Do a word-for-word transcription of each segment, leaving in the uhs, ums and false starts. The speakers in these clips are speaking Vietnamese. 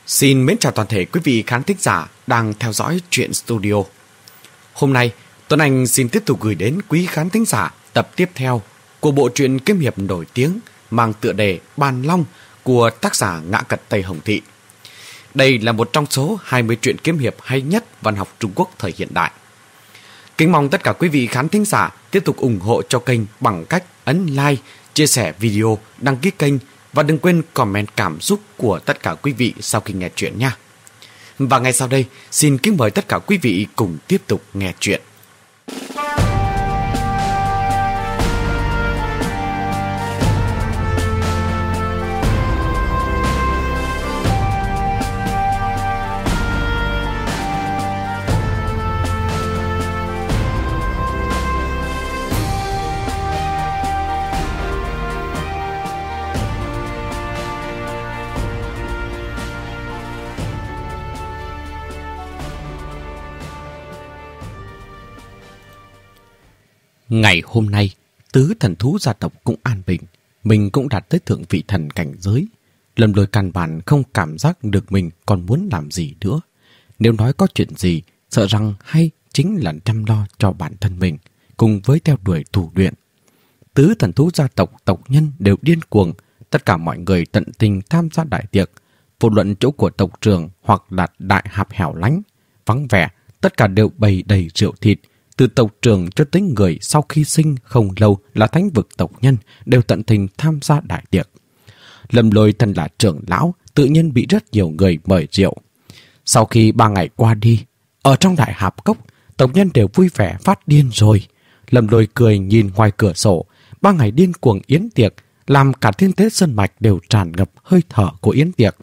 Xin mến chào toàn thể quý vị khán thính giả đang theo dõi Truyện Studio. Hôm nay, Tuấn Anh xin tiếp tục gửi đến quý khán thính giả tập tiếp theo của bộ truyện kiếm hiệp nổi tiếng mang tựa đề Bàn Long của tác giả Ngã Cật Tây Hồng Thị. Đây là một trong số hai mươi truyện kiếm hiệp hay nhất văn học Trung Quốc thời hiện đại. Kính mong tất cả quý vị khán thính giả tiếp tục ủng hộ cho kênh bằng cách ấn like, chia sẻ video, đăng ký kênh và đừng quên comment cảm xúc của tất cả quý vị sau khi nghe chuyện nha. Và ngay sau đây, xin kính mời tất cả quý vị cùng tiếp tục nghe chuyện. Ngày hôm nay, tứ thần thú gia tộc cũng an bình, mình cũng đạt tới thượng vị thần cảnh giới. Lâm Lôi căn bản không cảm giác được mình còn muốn làm gì nữa. Nếu nói có chuyện gì, sợ rằng hay chính là chăm lo cho bản thân mình, cùng với theo đuổi tu luyện. Tứ thần thú gia tộc tộc nhân đều điên cuồng, tất cả mọi người tận tình tham gia đại tiệc. Vô luận chỗ của tộc trưởng hoặc là đại hạp hẻo lánh, vắng vẻ, tất cả đều bày đầy rượu thịt. Từ tộc trưởng cho tới người sau khi sinh không lâu là thánh vực tộc nhân đều tận tình tham gia đại tiệc. Lâm Lôi thân là trưởng lão, tự nhiên bị rất nhiều người mời rượu. Sau khi ba ngày qua đi, ở trong đại hạp cốc, tộc nhân đều vui vẻ phát điên rồi. Lâm Lôi cười nhìn ngoài cửa sổ, ba ngày điên cuồng yến tiệc, làm cả thiên thế sơn mạch đều tràn ngập hơi thở của yến tiệc.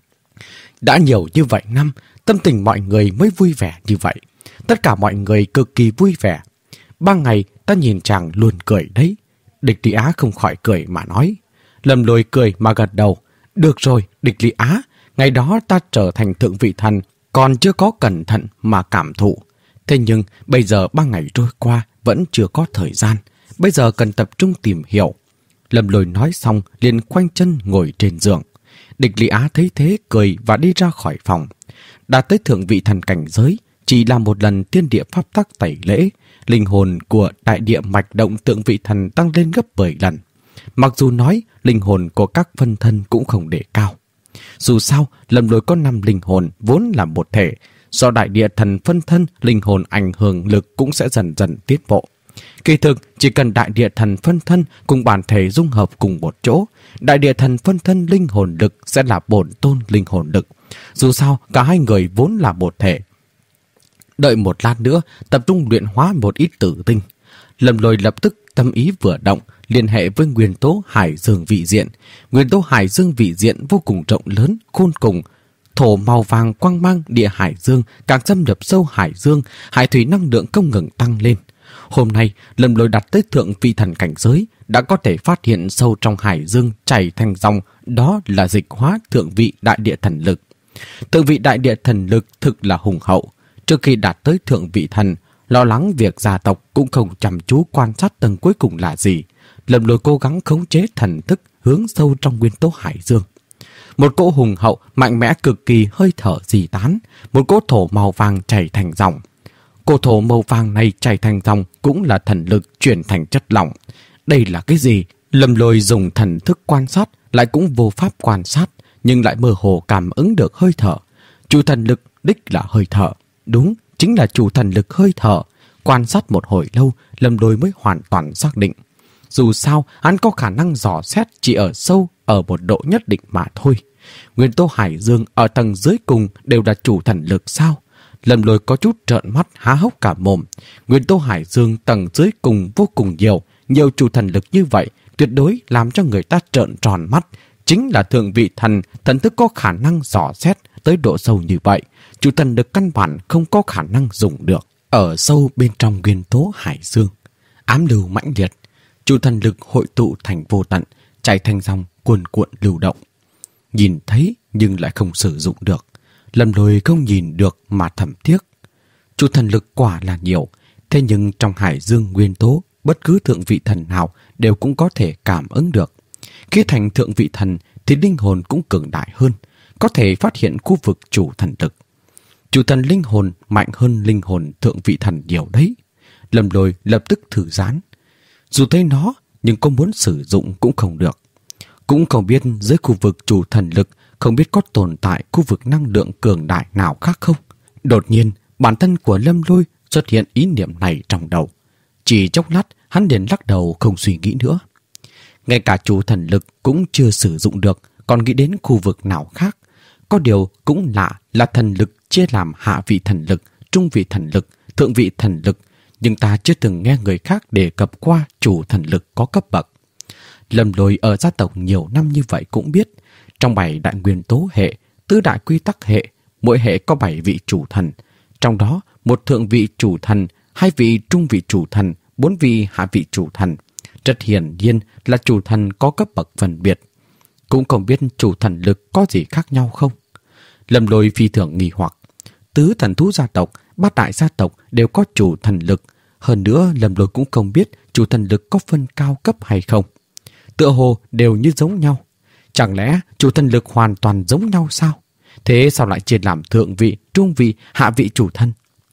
Đã nhiều như vậy năm, tâm tình mọi người mới vui vẻ như vậy. Tất cả mọi người cực kỳ vui vẻ. Ba ngày ta nhìn chàng luôn cười đấy. Địch Lý Á không khỏi cười mà nói. Lâm Lôi cười mà gật đầu. Được rồi, Địch Lý Á, ngày đó ta trở thành thượng vị thần, còn chưa có cẩn thận mà cảm thụ. Thế nhưng bây giờ ba ngày trôi qua vẫn chưa có thời gian. Bây giờ cần tập trung tìm hiểu. Lâm Lôi nói xong liền khoanh chân ngồi trên giường. Địch Lý Á thấy thế cười và đi ra khỏi phòng. Đã tới thượng vị thần cảnh giới, chỉ là một lần thiên địa pháp tắc tẩy lễ, linh hồn của đại địa mạch động tượng vị thần tăng lên gấp mười lần. Mặc dù nói linh hồn của các phân thân cũng không để cao. Dù sao, Lâm Lôi có năm linh hồn vốn là một thể, do đại địa thần phân thân, linh hồn ảnh hưởng lực cũng sẽ dần dần tiến bộ. Kỳ thực, chỉ cần đại địa thần phân thân cùng bản thể dung hợp cùng một chỗ, đại địa thần phân thân linh hồn lực sẽ là bổn tôn linh hồn lực. Dù sao, cả hai người vốn là một thể. Đợi một lát nữa, tập trung luyện hóa một ít tử tinh. Lâm Lôi lập tức tâm ý vừa động, liên hệ với nguyên tố hải dương vị diện. Nguyên tố hải dương vị diện vô cùng rộng lớn, khôn cùng. Thổ màu vàng quang mang địa hải dương càng xâm nhập sâu hải dương, hải thủy năng lượng không ngừng tăng lên. Hôm nay, Lâm Lôi đặt tới thượng vị thần cảnh giới, đã có thể phát hiện sâu trong hải dương chảy thành dòng, đó là dịch hóa thượng vị đại địa thần lực. Thượng vị đại địa thần lực thực là hùng hậu. Trước khi đạt tới thượng vị thần, lo lắng việc gia tộc cũng không chăm chú quan sát tầng cuối cùng là gì. Lâm Lôi cố gắng khống chế thần thức hướng sâu trong nguyên tố hải dương. Một cỗ hùng hậu, mạnh mẽ cực kỳ hơi thở dì tán, một cỗ thổ màu vàng chảy thành dòng. Cỗ thổ màu vàng này chảy thành dòng cũng là thần lực chuyển thành chất lỏng. Đây là cái gì? Lâm Lôi dùng thần thức quan sát, lại cũng vô pháp quan sát, nhưng lại mơ hồ cảm ứng được hơi thở. Chủ thần lực đích là hơi thở. Đúng, chính là chủ thần lực hơi thở. Quan sát một hồi lâu, Lâm Lôi mới hoàn toàn xác định. Dù sao, hắn có khả năng dò xét chỉ ở sâu, ở một độ nhất định mà thôi. Nguyên tố hải dương ở tầng dưới cùng đều là chủ thần lực sao? Lâm Lôi có chút trợn mắt há hốc cả mồm. Nguyên tố hải dương tầng dưới cùng vô cùng nhiều, nhiều chủ thần lực như vậy, tuyệt đối làm cho người ta trợn tròn mắt. Chính là thượng vị thần, thần thức có khả năng dò xét tới độ sâu như vậy. Chủ thần lực căn bản không có khả năng dùng được. Ở sâu bên trong nguyên tố hải dương, ám lưu mãnh liệt, chủ thần lực hội tụ thành vô tận, chảy thành dòng cuồn cuộn lưu động. Nhìn thấy nhưng lại không sử dụng được. Lâm Lôi không nhìn được mà thầm tiếc. Chủ thần lực quả là nhiều, thế nhưng trong hải dương nguyên tố, bất cứ thượng vị thần nào đều cũng có thể cảm ứng được. Khi thành thượng vị thần thì linh hồn cũng cường đại hơn. có thể phát hiện khu vực chủ thần lực. Chủ thần linh hồn mạnh hơn linh hồn thượng vị thần nhiều đấy. Lâm Lôi lập tức thử dán. Dù thấy nó, nhưng có muốn sử dụng cũng không được. Cũng không biết dưới khu vực chủ thần lực không biết có tồn tại khu vực năng lượng cường đại nào khác không. Đột nhiên, bản thân của Lâm Lôi xuất hiện ý niệm này trong đầu. Chỉ chốc lát, hắn liền lắc đầu không suy nghĩ nữa. Ngay cả chủ thần lực cũng chưa sử dụng được, còn nghĩ đến khu vực nào khác. Có điều cũng lạ là thần lực chia làm hạ vị thần lực, trung vị thần lực, thượng vị thần lực, nhưng ta chưa từng nghe người khác đề cập qua chủ thần lực có cấp bậc. Lâm Lôi ở gia tộc nhiều năm như vậy cũng biết, trong bảy đại nguyên tố hệ, tứ đại quy tắc hệ, mỗi hệ có bảy vị chủ thần, trong đó một thượng vị chủ thần, hai vị trung vị chủ thần, bốn vị hạ vị chủ thần. Rất hiển nhiên là chủ thần có cấp bậc phân biệt. Cũng không biết chủ thần lực có gì khác nhau không? Lâm Lôi phi thường nghi hoặc. Tứ thần thú gia tộc, bát đại gia tộc đều có chủ thần lực. Hơn nữa Lâm Lôi cũng không biết chủ thần lực có phân cao cấp hay không. Tựa hồ đều như giống nhau. Chẳng lẽ chủ thần lực hoàn toàn giống nhau sao? Thế sao lại chia làm thượng vị, trung vị, hạ vị chủ thần?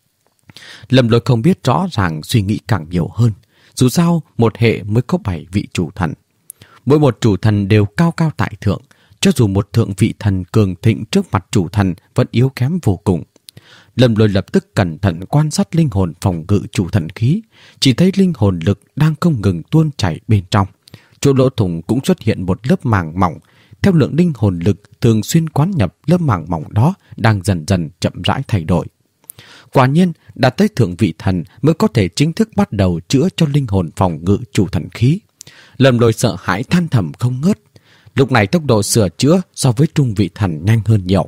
Lâm Lôi không biết rõ ràng, suy nghĩ càng nhiều hơn. Dù sao một hệ mới có bảy vị chủ thần. Mỗi một chủ thần đều cao cao tại thượng. Cho dù một thượng vị thần cường thịnh trước mặt chủ thần vẫn yếu kém vô cùng. Lâm Lôi lập tức cẩn thận quan sát linh hồn phòng ngự chủ thần khí. Chỉ thấy linh hồn lực đang không ngừng tuôn chảy bên trong. Chỗ lỗ thủng cũng xuất hiện một lớp màng mỏng. Theo lượng linh hồn lực thường xuyên quán nhập, lớp màng mỏng đó đang dần dần chậm rãi thay đổi. Quả nhiên, đạt tới thượng vị thần mới có thể chính thức bắt đầu chữa cho linh hồn phòng ngự chủ thần khí. Lâm Lôi sợ hãi than thầm không ngớt. Lúc này tốc độ sửa chữa so với trung vị thần nhanh hơn nhiều.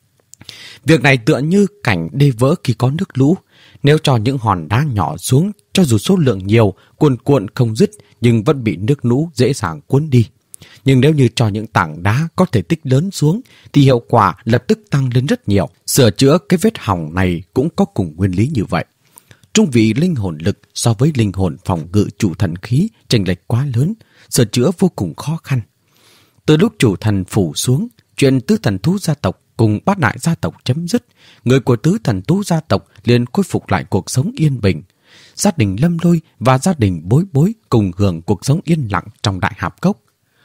Việc này tựa như cảnh đê vỡ khi có nước lũ. Nếu cho những hòn đá nhỏ xuống, cho dù số lượng nhiều, cuồn cuộn không dứt, nhưng vẫn bị nước lũ dễ dàng cuốn đi. Nhưng nếu như cho những tảng đá có thể tích lớn xuống, thì hiệu quả lập tức tăng lên rất nhiều. Sửa chữa cái vết hỏng này cũng có cùng nguyên lý như vậy. Trung vị linh hồn lực so với linh hồn phòng ngự chủ thần khí chênh lệch quá lớn, sửa chữa vô cùng khó khăn. Từ lúc chủ thần phủ xuống, chuyện tứ thần thú gia tộc cùng bát đại gia tộc chấm dứt, người của tứ thần thú gia tộc liền khôi phục lại cuộc sống yên bình. Gia đình Lâm Lôi và gia đình Bối Bối cùng hưởng cuộc sống yên lặng trong đại hạp cốc.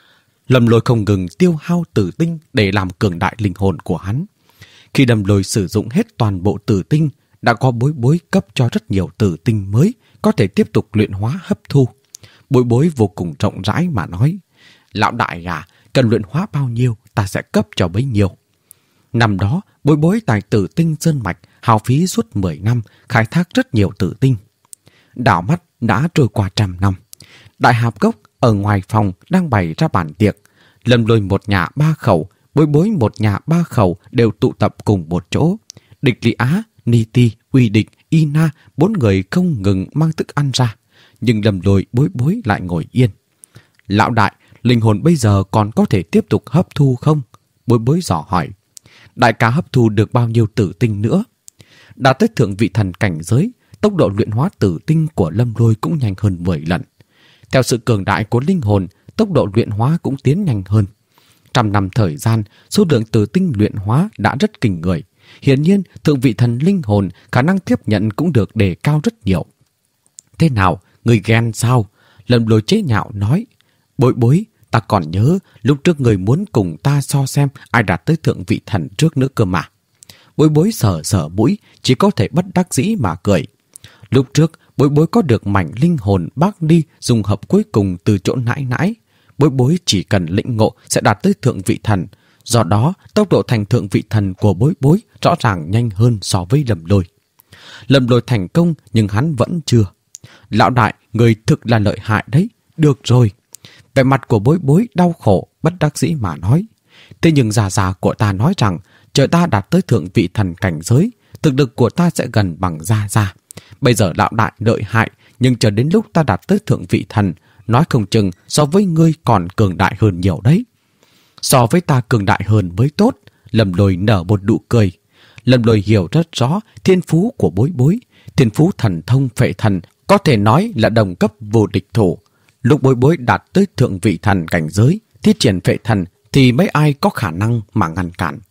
Lâm Lôi không ngừng tiêu hao tử tinh để làm cường đại linh hồn của hắn. Khi Lâm Lôi sử dụng hết toàn bộ tử tinh, đã có Bối Bối cấp cho rất nhiều tử tinh mới có thể tiếp tục luyện hóa hấp thu. Bối Bối vô cùng rộng rãi mà nói: "Lão đại à, cần luyện hóa bao nhiêu ta sẽ cấp cho bấy nhiêu." Năm đó, Bối Bối tại tử tinh sơn mạch hao phí suốt mười năm khai thác rất nhiều tử tinh. Đảo mắt đã trôi qua trăm năm. Đại hạp cốc ở ngoài phòng đang bày ra bàn tiệc. Lâm Lôi một nhà ba khẩu, Bối Bối một nhà ba khẩu đều tụ tập cùng một chỗ. Địch Lý Á, Ni Ti, Uy Địch, Ina, bốn người không ngừng mang thức ăn ra. Nhưng Lâm Lôi, Bối Bối lại ngồi yên. "Lão đại, linh hồn bây giờ còn có thể tiếp tục hấp thu không?" Bối Bối dò hỏi. "Đại ca hấp thu được bao nhiêu tử tinh nữa?" Đã tới thượng vị thần cảnh giới, tốc độ luyện hóa tử tinh của Lâm Lôi cũng nhanh hơn mười lần. Theo sự cường đại của linh hồn, tốc độ luyện hóa cũng tiến nhanh hơn. Trăm năm thời gian, số lượng tử tinh luyện hóa đã rất kinh người. Hiển nhiên, thượng vị thần linh hồn khả năng tiếp nhận cũng được đề cao rất nhiều. "Thế nào, người ghen sao?" Lâm Lôi chế nhạo nói. "Bối Bối, ta còn nhớ lúc trước người muốn cùng ta so xem ai đạt tới thượng vị thần trước nữa cơ mà." Bối Bối sờ sờ mũi, chỉ có thể bất đắc dĩ mà cười. Lúc trước, Bối Bối có được mảnh linh hồn bác đi dùng hợp cuối cùng từ chỗ nãi nãi. Bối Bối chỉ cần lĩnh ngộ sẽ đạt tới thượng vị thần. Do đó, tốc độ thành thượng vị thần của Bối Bối rõ ràng nhanh hơn so với Lâm Lôi. Lâm Lôi thành công nhưng hắn vẫn chưa. "Lão đại, người thực là lợi hại đấy." "Được rồi." Vẻ mặt của Bối Bối đau khổ, bất đắc dĩ mà nói. "Thế nhưng già già của ta nói rằng, chờ ta đạt tới thượng vị thần cảnh giới, thực lực của ta sẽ gần bằng gia gia. Bây giờ lão đại lợi hại, nhưng chờ đến lúc ta đạt tới thượng vị thần, nói không chừng so với ngươi còn cường đại hơn nhiều đấy." "So với ta cường đại hơn mới tốt." Lâm Lôi nở một nụ cười. Lâm Lôi hiểu rất rõ thiên phú của Bối Bối. Thiên phú thần thông phệ thần có thể nói là đồng cấp vô địch thủ. Lúc Bối Bối đạt tới thượng vị thần cảnh giới, thiết triển phệ thần thì mấy ai có khả năng mà ngăn cản.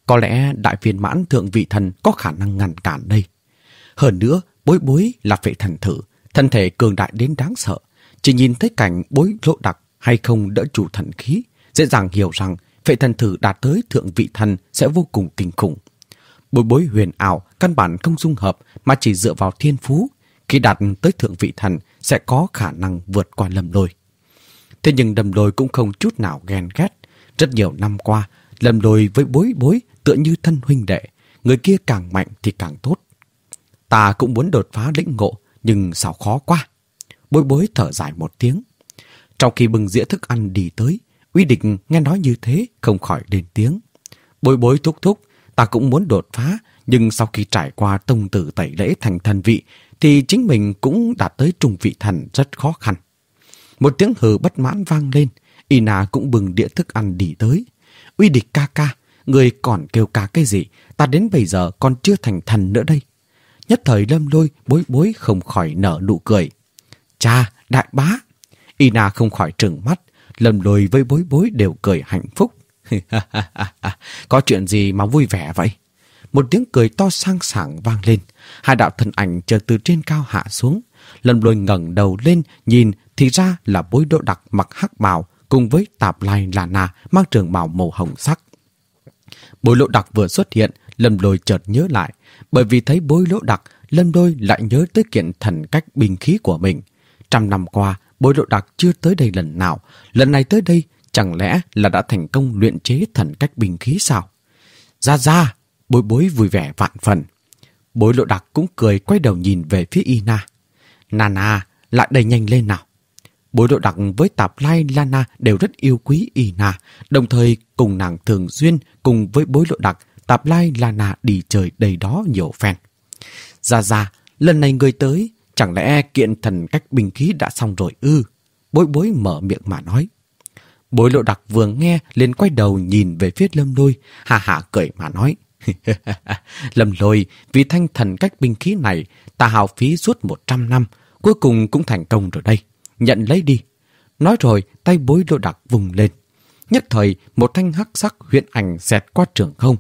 Có lẽ đại viên mãn thượng vị thần có khả năng ngăn cản đây. Hơn nữa, Bối Bối là phệ thần thử, thân thể cường đại đến đáng sợ. Chỉ nhìn thấy cảnh Bối Lộ Đặc hay không đỡ chủ thần khí, dễ dàng hiểu rằng phệ thần thử đạt tới thượng vị thần sẽ vô cùng kinh khủng. Bối Bối huyền ảo, căn bản không dung hợp mà chỉ dựa vào thiên phú. Khi đạt tới thượng vị thần sẽ có khả năng vượt qua Lâm Lôi. Thế nhưng Lâm Lôi cũng không chút nào ghen ghét. Rất nhiều năm qua, Lâm Lôi với Bối Bối tựa như thân huynh đệ, người kia càng mạnh thì càng tốt. Ta cũng muốn đột phá lĩnh ngộ, nhưng sao khó quá. Bối Bối thở dài một tiếng. Trong khi bưng dĩa thức ăn đi tới, Uy Địch nghe nói như thế không khỏi lên tiếng. Bối Bối thúc thúc, ta cũng muốn đột phá, nhưng sau khi trải qua tông tử tẩy lễ thành thần vị, thì chính mình cũng đạt tới trung vị thần rất khó khăn. Một tiếng hừ bất mãn vang lên, Ina cũng bừng đĩa thức ăn đi tới. Uy Địch ca ca, người còn kêu ca cái gì, ta đến bây giờ còn chưa thành thần nữa đây. Nhất thời Lâm Lôi Bối Bối không khỏi nở nụ cười. Cha, đại bá. Ina không khỏi trừng mắt, Lâm Lôi với Bối Bối đều cười hạnh phúc. Có chuyện gì mà vui vẻ vậy? Một tiếng cười to sang sảng vang lên. Hai đạo thân ảnh chợt từ trên cao hạ xuống. Lâm Lôi ngẩng đầu lên nhìn thì ra là Bối Lộ Đặc mặc hắc bào cùng với Tạp Lai Là Na mang trường bào màu hồng sắc. Bối Lộ Đặc vừa xuất hiện, Lâm Lôi chợt nhớ lại. Bởi vì thấy Bối Lộ Đặc, Lâm Lôi lại nhớ tới kiện thần cách binh khí của mình. Trăm năm qua, Bối Lộ Đặc chưa tới đây lần nào. Lần này tới đây, chẳng lẽ là đã thành công luyện chế thần cách binh khí sao? Ra ra! Bối Bối vui vẻ vạn phần. Bối Lộ Đặc cũng cười quay đầu nhìn về phía Ina. Nana, lại đây nhanh lên nào. Bối Lộ Đặc với Tạp Lai Lana đều rất yêu quý Ina, đồng thời cùng nàng thường xuyên cùng với Bối Lộ Đặc, Tạp Lai Lana đi chơi đầy đó nhiều phen. Ra ra, lần này người tới, chẳng lẽ kiện thần cách binh khí đã xong rồi ư? Bối Bối mở miệng mà nói. Bối Lộ Đặc vừa nghe liền quay đầu nhìn về phía Lâm Lôi, hà hà cười mà nói. Lâm Lôi, vì thanh thần cách binh khí này, ta hao phí suốt một trăm năm, cuối cùng cũng thành công rồi đây. Nhận lấy đi. Nói rồi, tay Bối Lộ Đặc vùng lên. Nhất thời, một thanh hắc sắc huyễn ảnh xẹt qua trường không.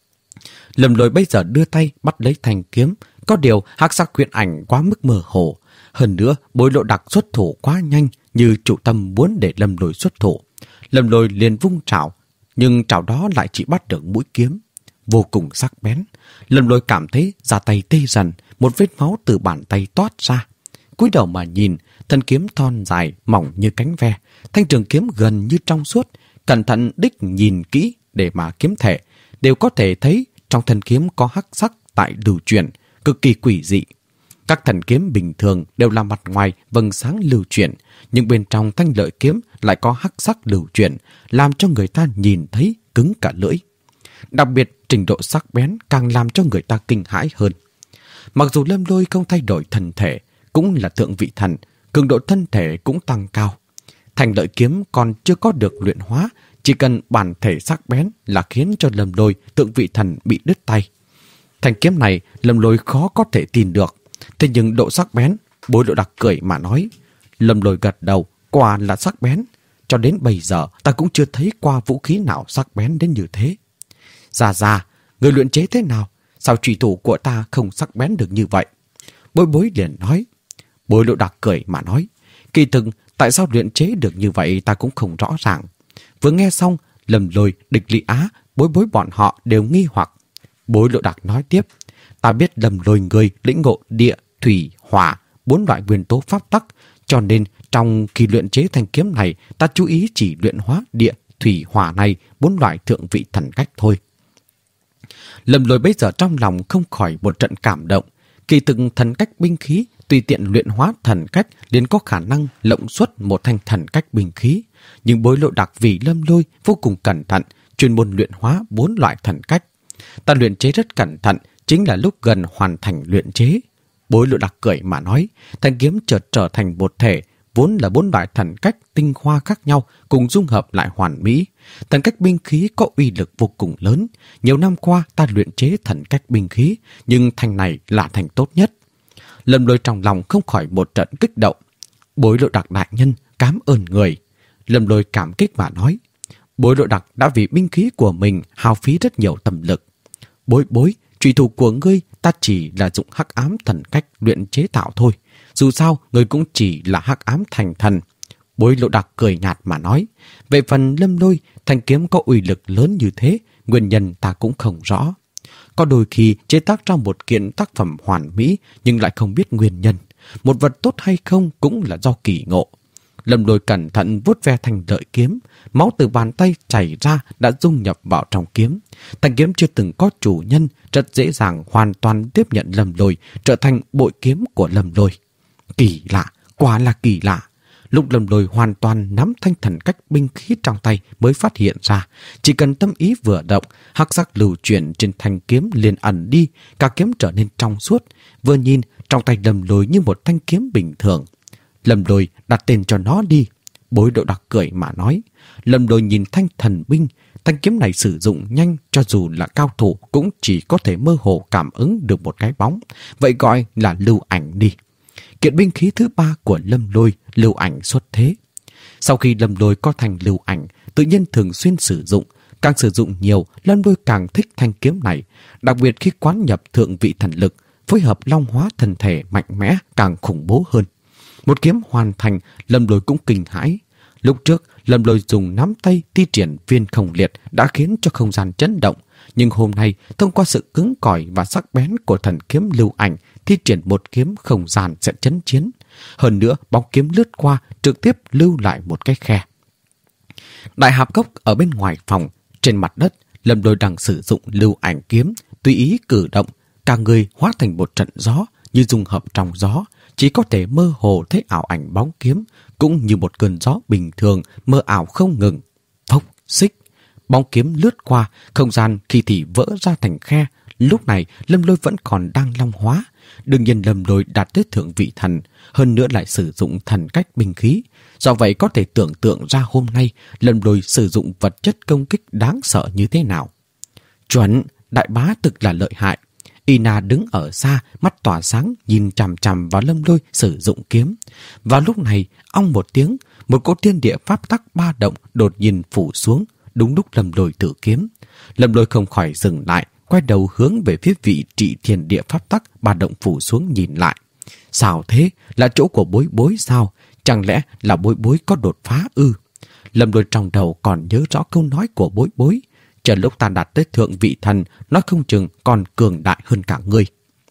Lâm Lôi bây giờ đưa tay bắt lấy thanh kiếm, có điều hắc sắc huyễn ảnh quá mức mơ hồ. Hơn nữa, Bối Lộ Đặc xuất thủ quá nhanh, như chủ tâm muốn để Lâm Lôi xuất thủ. Lâm Lôi liền vung trảo, nhưng trảo đó lại chỉ bắt được mũi kiếm. Vô cùng sắc bén. Lâm Lôi cảm thấy da tay tê dần, một vết máu từ bàn tay toát ra. Cúi đầu mà nhìn, thân kiếm thon dài, mỏng như cánh ve. Thanh trường kiếm gần như trong suốt. Cẩn thận đích nhìn kỹ để mà kiếm thể, đều có thể thấy trong thân kiếm có hắc sắc tại lưu chuyển, cực kỳ quỷ dị. Các thần kiếm bình thường đều là mặt ngoài vầng sáng lưu chuyển, nhưng bên trong thanh lợi kiếm lại có hắc sắc lưu chuyển, làm cho người ta nhìn thấy cứng cả lưỡi. Đặc biệt, trình độ sắc bén càng làm cho người ta kinh hãi hơn. Mặc dù Lâm Lôi không thay đổi thân thể, cũng là thượng vị thần, cường độ thân thể cũng tăng cao. Thanh lợi kiếm còn chưa có được luyện hóa, chỉ cần bản thể sắc bén là khiến cho Lâm Lôi thượng vị thần bị đứt tay. Thanh kiếm này Lâm Lôi khó có thể tin được, thế nhưng độ sắc bén, Bối Lộ Đặc cười mà nói. Lâm Lôi gật đầu, quả là sắc bén. Cho đến bây giờ ta cũng chưa thấy qua vũ khí nào sắc bén đến như thế. Ra ra, người luyện chế thế nào? Sao trùy thủ của ta không sắc bén được như vậy? Bối Bối liền nói. Bối Lộ Đặc cười mà nói. Kỳ thực, tại sao luyện chế được như vậy ta cũng không rõ ràng. Vừa nghe xong, Lâm Lôi, Địch Lý Á, Bối Bối bọn họ đều nghi hoặc. Bối Lộ Đặc nói tiếp. Ta biết Lâm Lôi người lĩnh ngộ địa, thủy, hỏa, bốn loại nguyên tố pháp tắc, cho nên trong khi luyện chế thanh kiếm này, ta chú ý chỉ luyện hóa địa, thủy, hỏa này, bốn loại thượng vị thần cách thôi. Lâm Lôi bây giờ trong lòng không khỏi một trận cảm động. Kỳ thực thần cách binh khí, tùy tiện luyện hóa thần cách liền có khả năng lộng xuất một thanh thần cách binh khí. Nhưng Bối Lộ Đặc vì Lâm Lôi vô cùng cẩn thận, chuyên môn luyện hóa bốn loại thần cách. Ta luyện chế rất cẩn thận, chính là lúc gần hoàn thành luyện chế. Bối Lộ Đặc cười mà nói, thanh kiếm chợt trở thành một thể, vốn là bốn loại thần cách tinh hoa khác nhau cùng dung hợp lại hoàn mỹ. Thần cách binh khí có uy lực vô cùng lớn. Nhiều năm qua ta luyện chế thần cách binh khí, nhưng thanh này là thành tốt nhất. Lâm Lôi trong lòng không khỏi một trận kích động. Bối Lộ Đặc đại nhân, cảm ơn người. Lâm Lôi cảm kích mà nói. Bối Lộ Đặc đã vì binh khí của mình hao phí rất nhiều tâm lực. Bối bối, trùy thủ của ngươi ta chỉ là dụng hắc ám thần cách luyện chế tạo thôi. Dù sao, ngươi cũng chỉ là hắc ám thành thần. Bối Lộ Đặc cười nhạt mà nói. Về phần Lâm Lôi, thanh kiếm có uy lực lớn như thế, nguyên nhân ta cũng không rõ. Có đôi khi chế tác ra một kiện tác phẩm hoàn mỹ nhưng lại không biết nguyên nhân. Một vật tốt hay không cũng là do kỳ ngộ. Lâm Lôi cẩn thận vuốt ve thanh lợi kiếm, máu từ bàn tay chảy ra đã dung nhập vào trong kiếm. Thanh kiếm chưa từng có chủ nhân, rất dễ dàng hoàn toàn tiếp nhận Lâm Lôi, trở thành bội kiếm của Lâm Lôi. Kỳ lạ, quả là kỳ lạ. Lúc Lâm Lôi hoàn toàn nắm thanh thần cách binh khí trong tay mới phát hiện ra, chỉ cần tâm ý vừa động, hắc sắc lưu chuyển trên thanh kiếm liền ẩn đi, cả kiếm trở nên trong suốt. Vừa nhìn, trong tay Lâm Lôi như một thanh kiếm bình thường. Lâm Lôi đặt tên cho nó đi. Bối Lộ Đặc cười mà nói. Lâm Lôi nhìn thanh thần binh, thanh kiếm này sử dụng nhanh, cho dù là cao thủ cũng chỉ có thể mơ hồ cảm ứng được một cái bóng, vậy gọi là lưu ảnh đi. Kiện binh khí thứ ba của Lâm Lôi, lưu ảnh xuất thế. Sau khi Lâm Lôi có thành lưu ảnh, tự nhiên thường xuyên sử dụng, càng sử dụng nhiều, Lâm Lôi càng thích thanh kiếm này, đặc biệt khi quán nhập thượng vị thần lực, phối hợp long hóa thần thể mạnh mẽ càng khủng bố hơn. Một kiếm hoàn thành, Lâm Lôi cũng kinh hãi. Lúc trước, Lâm Lôi dùng nắm tay thi triển viên không liệt đã khiến cho không gian chấn động. Nhưng hôm nay, thông qua sự cứng cỏi và sắc bén của thần kiếm lưu ảnh, thi triển một kiếm không gian sẽ chấn chiến. Hơn nữa, bóng kiếm lướt qua, trực tiếp lưu lại một cái khe. Đại hạp cốc ở bên ngoài phòng, trên mặt đất, Lâm Lôi đang sử dụng lưu ảnh kiếm, tùy ý cử động, cả người hóa thành một trận gió, như dung hợp trong gió, chỉ có thể mơ hồ thấy ảo ảnh bóng kiếm, cũng như một cơn gió bình thường, mơ ảo không ngừng. Phốc, xích, bóng kiếm lướt qua, không gian khi thì vỡ ra thành khe. Lúc này, Lâm Lôi vẫn còn đang long hóa. Đương nhiên Lâm Lôi đạt tới thượng vị thần, hơn nữa lại sử dụng thần cách binh khí. Do vậy có thể tưởng tượng ra hôm nay, Lâm Lôi sử dụng vật chất công kích đáng sợ như thế nào. Chuẩn, đại bá thực là lợi hại. Ina đứng ở xa, mắt tỏa sáng, nhìn chằm chằm vào Lâm Lôi sử dụng kiếm. Vào lúc này, ong một tiếng, một cỗ thiên địa pháp tắc ba động đột nhiên phủ xuống, đúng lúc Lâm Lôi tự kiếm. Lâm Lôi không khỏi dừng lại, quay đầu hướng về phía vị trị thiên địa pháp tắc ba động phủ xuống nhìn lại. Sao thế? Là chỗ của Bối Bối sao? Chẳng lẽ là Bối Bối có đột phá ư? Lâm Lôi trong đầu còn nhớ rõ câu nói của Bối Bối. Chờ lúc ta đạt tới thượng vị thần, nó không chừng còn cường đại hơn cả ngươi.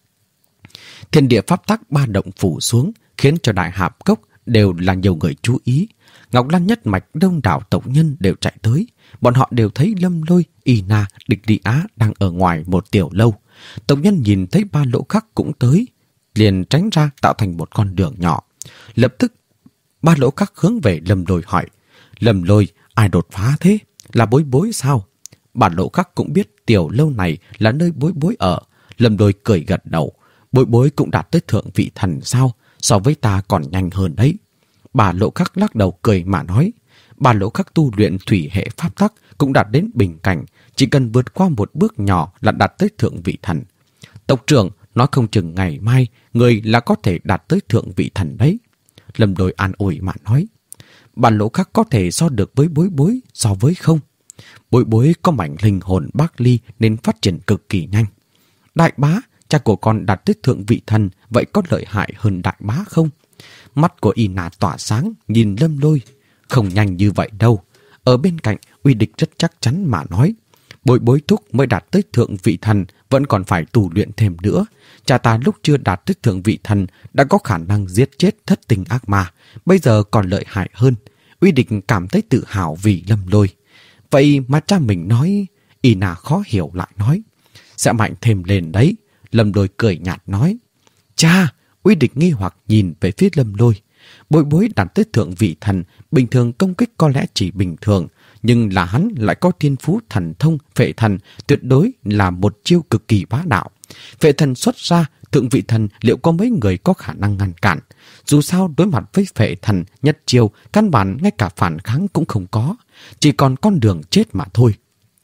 Thiên địa pháp tắc ba động phủ xuống, khiến cho đại hạp cốc đều là nhiều người chú ý. Ngọc Lan nhất mạch đông đảo tộc nhân đều chạy tới. Bọn họ đều thấy Lâm Lôi, Ina, Địch Đi Á đang ở ngoài một tiểu lâu. Tộc nhân nhìn thấy ba lỗ khắc cũng tới, liền tránh ra tạo thành một con đường nhỏ. Lập tức, ba lỗ khắc hướng về Lâm Lôi hỏi. Lâm Lôi, ai đột phá thế? Là Bối Bối sao? Bà lỗ khắc cũng biết tiểu lâu này là nơi Bối Bối ở. Lâm Lôi cười gật đầu. Bối Bối cũng đạt tới thượng vị thần sao? So với ta còn nhanh hơn đấy. Bà lỗ khắc lắc đầu cười mà nói. Bà lỗ khắc tu luyện thủy hệ pháp tắc cũng đạt đến bình cảnh. Chỉ cần vượt qua một bước nhỏ là đạt tới thượng vị thần. Tộc trưởng nói không chừng ngày mai người là có thể đạt tới thượng vị thần đấy. Lâm Lôi an ủi mà nói. Bà lỗ khắc có thể so được với Bối Bối, so với không? Bối Bối có mảnh linh hồn bác ly nên phát triển cực kỳ nhanh. Đại bá, cha của con đạt tới thượng vị thần, vậy có lợi hại hơn đại bá không? Mắt của Ina tỏa sáng, nhìn Lâm Lôi. Không nhanh như vậy đâu. Ở bên cạnh, Uy Địch rất chắc chắn mà nói. Bối Bối thúc mới đạt tới thượng vị thần, vẫn còn phải tu luyện thêm nữa. Cha ta lúc chưa đạt tới thượng vị thần đã có khả năng giết chết thất tình ác ma, bây giờ còn lợi hại hơn. Uy Địch cảm thấy tự hào vì Lâm Lôi. Vậy mà cha mình nói, Ina khó hiểu lại nói. Sẽ mạnh thêm lên đấy. Lâm Lôi cười nhạt nói. Cha, Uy Địch nghi hoặc nhìn về phía Lâm Lôi. Bối Bối đạt tới thượng vị thần, bình thường công kích có lẽ chỉ bình thường, nhưng là hắn lại có thiên phú thần thông phệ thần, tuyệt đối là một chiêu cực kỳ bá đạo. Phệ thần xuất ra, thượng vị thần liệu có mấy người có khả năng ngăn cản? Dù sao đối mặt với phệ thần nhất chiêu, căn bản ngay cả phản kháng cũng không có, chỉ còn con đường chết mà thôi.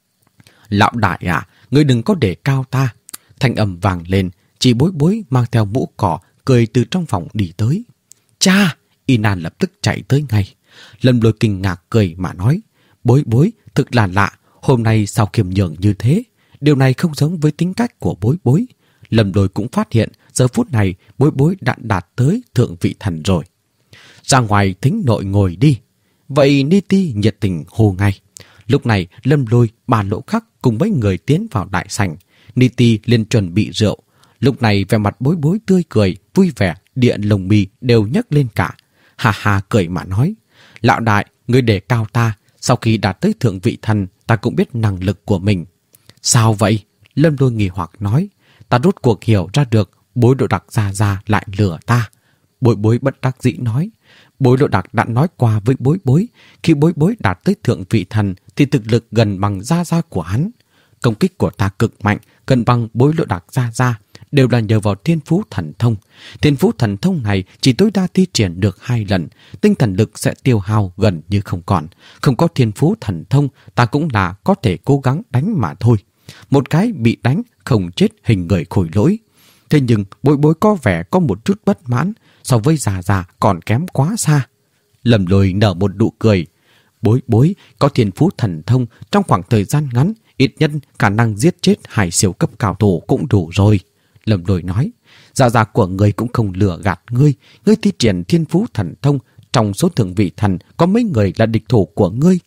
Lão đại à, ngươi đừng có để cao ta. Thanh âm vang lên, chỉ Bối Bối mang theo mũ cỏ cười từ trong phòng đi tới. Cha! Ina lập tức chạy tới ngay. Lâm Lôi kinh ngạc cười mà nói. Bối bối thực là lạ, hôm nay sao kiềm nhường như thế? Điều này không giống với tính cách của bối bối. Lâm Lôi cũng phát hiện giờ phút này bối bối đã đạt tới thượng vị thần rồi. Ra ngoài thính nội ngồi đi. Vậy Ni Ti nhiệt tình hô ngay. Lúc này Lâm Lôi, Bà Lỗ Khắc cùng mấy người tiến vào đại sảnh. Ni Ti liền chuẩn bị rượu. Lúc này vẻ mặt bối bối tươi cười, vui vẻ, điện lồng mì đều nhấc lên cả. Hà hà cười mà nói. Lão đại, ngươi đề cao ta. Sau khi đạt tới thượng vị thần, ta cũng biết năng lực của mình. Sao vậy? Lâm Lôi nghi hoặc nói. Ta rốt cuộc hiểu ra được Bối Lộ Đặc ra ra lại lừa ta. Bối bối bất đắc dĩ nói. Bối Lộ Đặc đã nói qua với bối bối. Khi bối bối đạt tới thượng vị thần thì thực lực gần bằng gia gia của hắn. Công kích của ta cực mạnh, gần bằng Bối Lộ Đặc gia gia, đều là nhờ vào thiên phú thần thông. Thiên phú thần thông này chỉ tối đa thi triển được hai lần, tinh thần lực sẽ tiêu hao gần như không còn. Không có thiên phú thần thông, ta cũng là có thể cố gắng đánh mà thôi. Một cái bị đánh không chết hình người khôi lỗi. Thế nhưng bối bối có vẻ có một chút bất mãn, so với già già còn kém quá xa. Lâm Lôi nở một nụ cười. Bối bối có thiên phú thần thông, trong khoảng thời gian ngắn, ít nhất khả năng giết chết hai siêu cấp cao thủ cũng đủ rồi. Lâm Lôi nói. Già già của ngươi cũng không lừa gạt ngươi. Ngươi thi triển thiên phú thần thông, trong số thượng vị thần có mấy người là địch thủ của ngươi.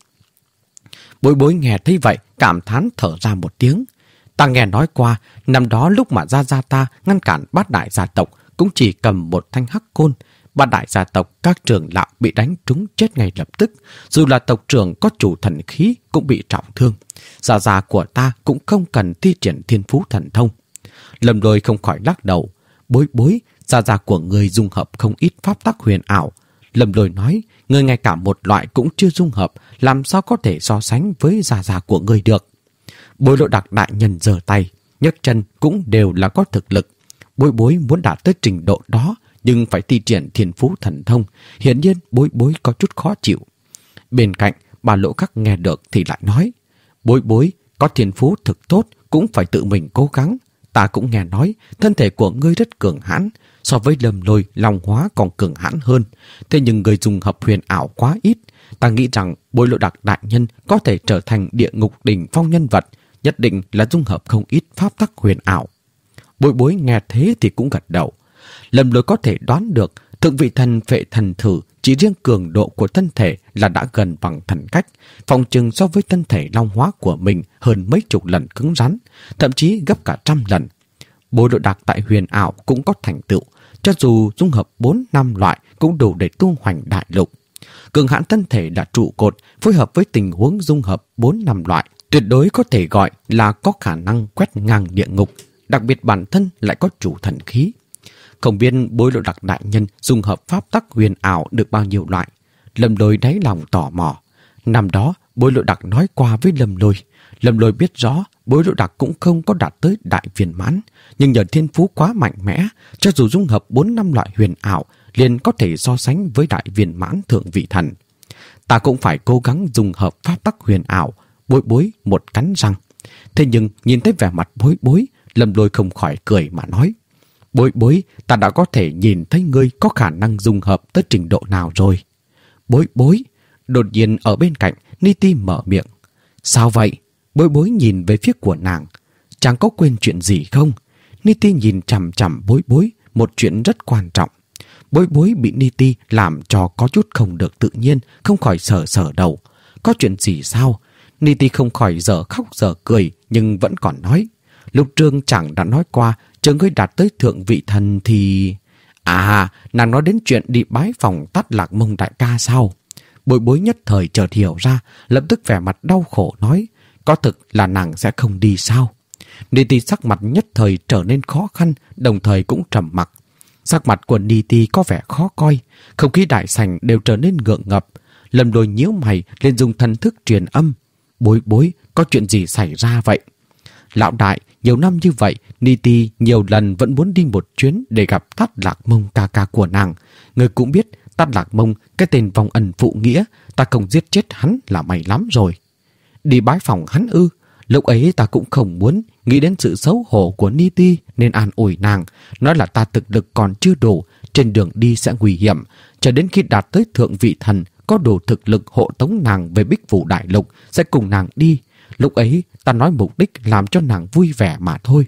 Bối bối nghe thấy vậy, cảm thán thở ra một tiếng. Ta nghe nói qua, năm đó lúc mà gia gia ta ngăn cản bát đại gia tộc cũng chỉ cầm một thanh hắc côn. Bát đại gia tộc các trưởng lão bị đánh trúng chết ngay lập tức. Dù là tộc trưởng có chủ thần khí cũng bị trọng thương. Gia gia của ta cũng không cần thi triển thiên phú thần thông. Lâm Lôi không khỏi lắc đầu. Bối bối, gia gia của người dung hợp không ít pháp tắc huyền ảo. Lâm Lôi nói, người ngay cả một loại cũng chưa dung hợp, làm sao có thể so sánh với gia gia của người được. Bối Lộ Đặc đại nhân giơ tay, nhấc chân cũng đều là có thực lực. Bối bối muốn đạt tới trình độ đó, nhưng phải thi triển thiên phú thần thông. Hiển nhiên bối bối có chút khó chịu. Bên cạnh, Bà Lỗ Khắc nghe được thì lại nói, bối bối có thiên phú thực tốt cũng phải tự mình cố gắng. Ta cũng nghe nói thân thể của ngươi rất cường hãn, so với Lâm Lôi Long Hóa còn cường hãn hơn. Thế nhưng người dùng hợp huyền ảo quá ít. Ta nghĩ rằng Bối Lộ Đặc đại nhân có thể trở thành địa ngục đỉnh phong nhân vật, nhất định là dung hợp không ít pháp tắc huyền ảo. Bối bối nghe thế thì cũng gật đầu. Lâm Lôi có thể đoán được thượng vị thần Phệ Thần Thử chỉ riêng cường độ của thân thể là đã gần bằng thần cách, phòng chừng so với thân thể long hóa của mình hơn mấy chục lần cứng rắn, thậm chí gấp cả trăm lần. Bối Lộ Đặc tại huyền ảo cũng có thành tựu, cho dù dung hợp bốn năm loại cũng đủ để tung hoành đại lục. Cường hãn thân thể là trụ cột, phối hợp với tình huống dung hợp bốn năm loại, tuyệt đối có thể gọi là có khả năng quét ngang địa ngục, đặc biệt bản thân lại có chủ thần khí. Không biết Bối Lộ Đặc đại nhân dung hợp pháp tắc huyền ảo được bao nhiêu loại. Lâm Lôi đáy lòng tò mò. Năm đó Bối Lộ Đặc nói qua với Lâm Lôi. Lâm Lôi biết rõ Bối Lộ Đặc cũng không có đạt tới đại viên mãn, nhưng nhờ thiên phú quá mạnh mẽ, cho dù dung hợp bốn năm loại huyền ảo liền có thể so sánh với đại viên mãn thượng vị thần. Ta cũng phải cố gắng dung hợp pháp tắc huyền ảo. Bối bối một cắn răng. Thế nhưng nhìn thấy vẻ mặt bối bối, Lâm Lôi không khỏi cười mà nói, bối bối, ta đã có thể nhìn thấy ngươi có khả năng dung hợp tới trình độ nào rồi. Bối bối, đột nhiên ở bên cạnh Ni Ti mở miệng. Sao vậy? Bối bối nhìn về phía của nàng. Chàng có quên chuyện gì không? Ni Ti nhìn chằm chằm bối bối, một chuyện rất quan trọng. Bối bối bị Ni Ti làm cho có chút không được tự nhiên, không khỏi sờ sờ đầu. Có chuyện gì sao? Ni Ti không khỏi giờ khóc giờ cười, nhưng vẫn còn nói. Lúc Trương chẳng đã nói qua, chờ ngươi đạt tới thượng vị thần thì... À, nàng nói đến chuyện đi bái phòng Tát Lạc Mông đại ca sao? Bối bối nhất thời chợt hiểu ra, lập tức vẻ mặt đau khổ nói, có thực là nàng sẽ không đi sao? Ni Ti sắc mặt nhất thời trở nên khó khăn, đồng thời cũng trầm mặc. Sắc mặt của Ni Ti có vẻ khó coi, không khí đại sảnh đều trở nên ngượng ngập. Lâm Lôi nhíu mày lên dùng thần thức truyền âm. Bối bối, có chuyện gì xảy ra vậy? Lão đại, nhiều năm như vậy, Ni Ti nhiều lần vẫn muốn đi một chuyến để gặp Tát Lạc Mông ca ca của nàng. Người cũng biết, Tát Lạc Mông, cái tên vong ân phụ nghĩa, ta không giết chết hắn là may lắm rồi. Đi bái phòng hắn ư? Lúc ấy ta cũng không muốn, nghĩ đến sự xấu hổ của Ni Ti nên an ủi nàng, nói là ta thực lực còn chưa đủ, trên đường đi sẽ nguy hiểm, cho đến khi đạt tới thượng vị thần có đủ thực lực hộ tống nàng về Bích Phủ Đại Lục, sẽ cùng nàng đi. Lúc ấy ta nói mục đích làm cho nàng vui vẻ mà thôi.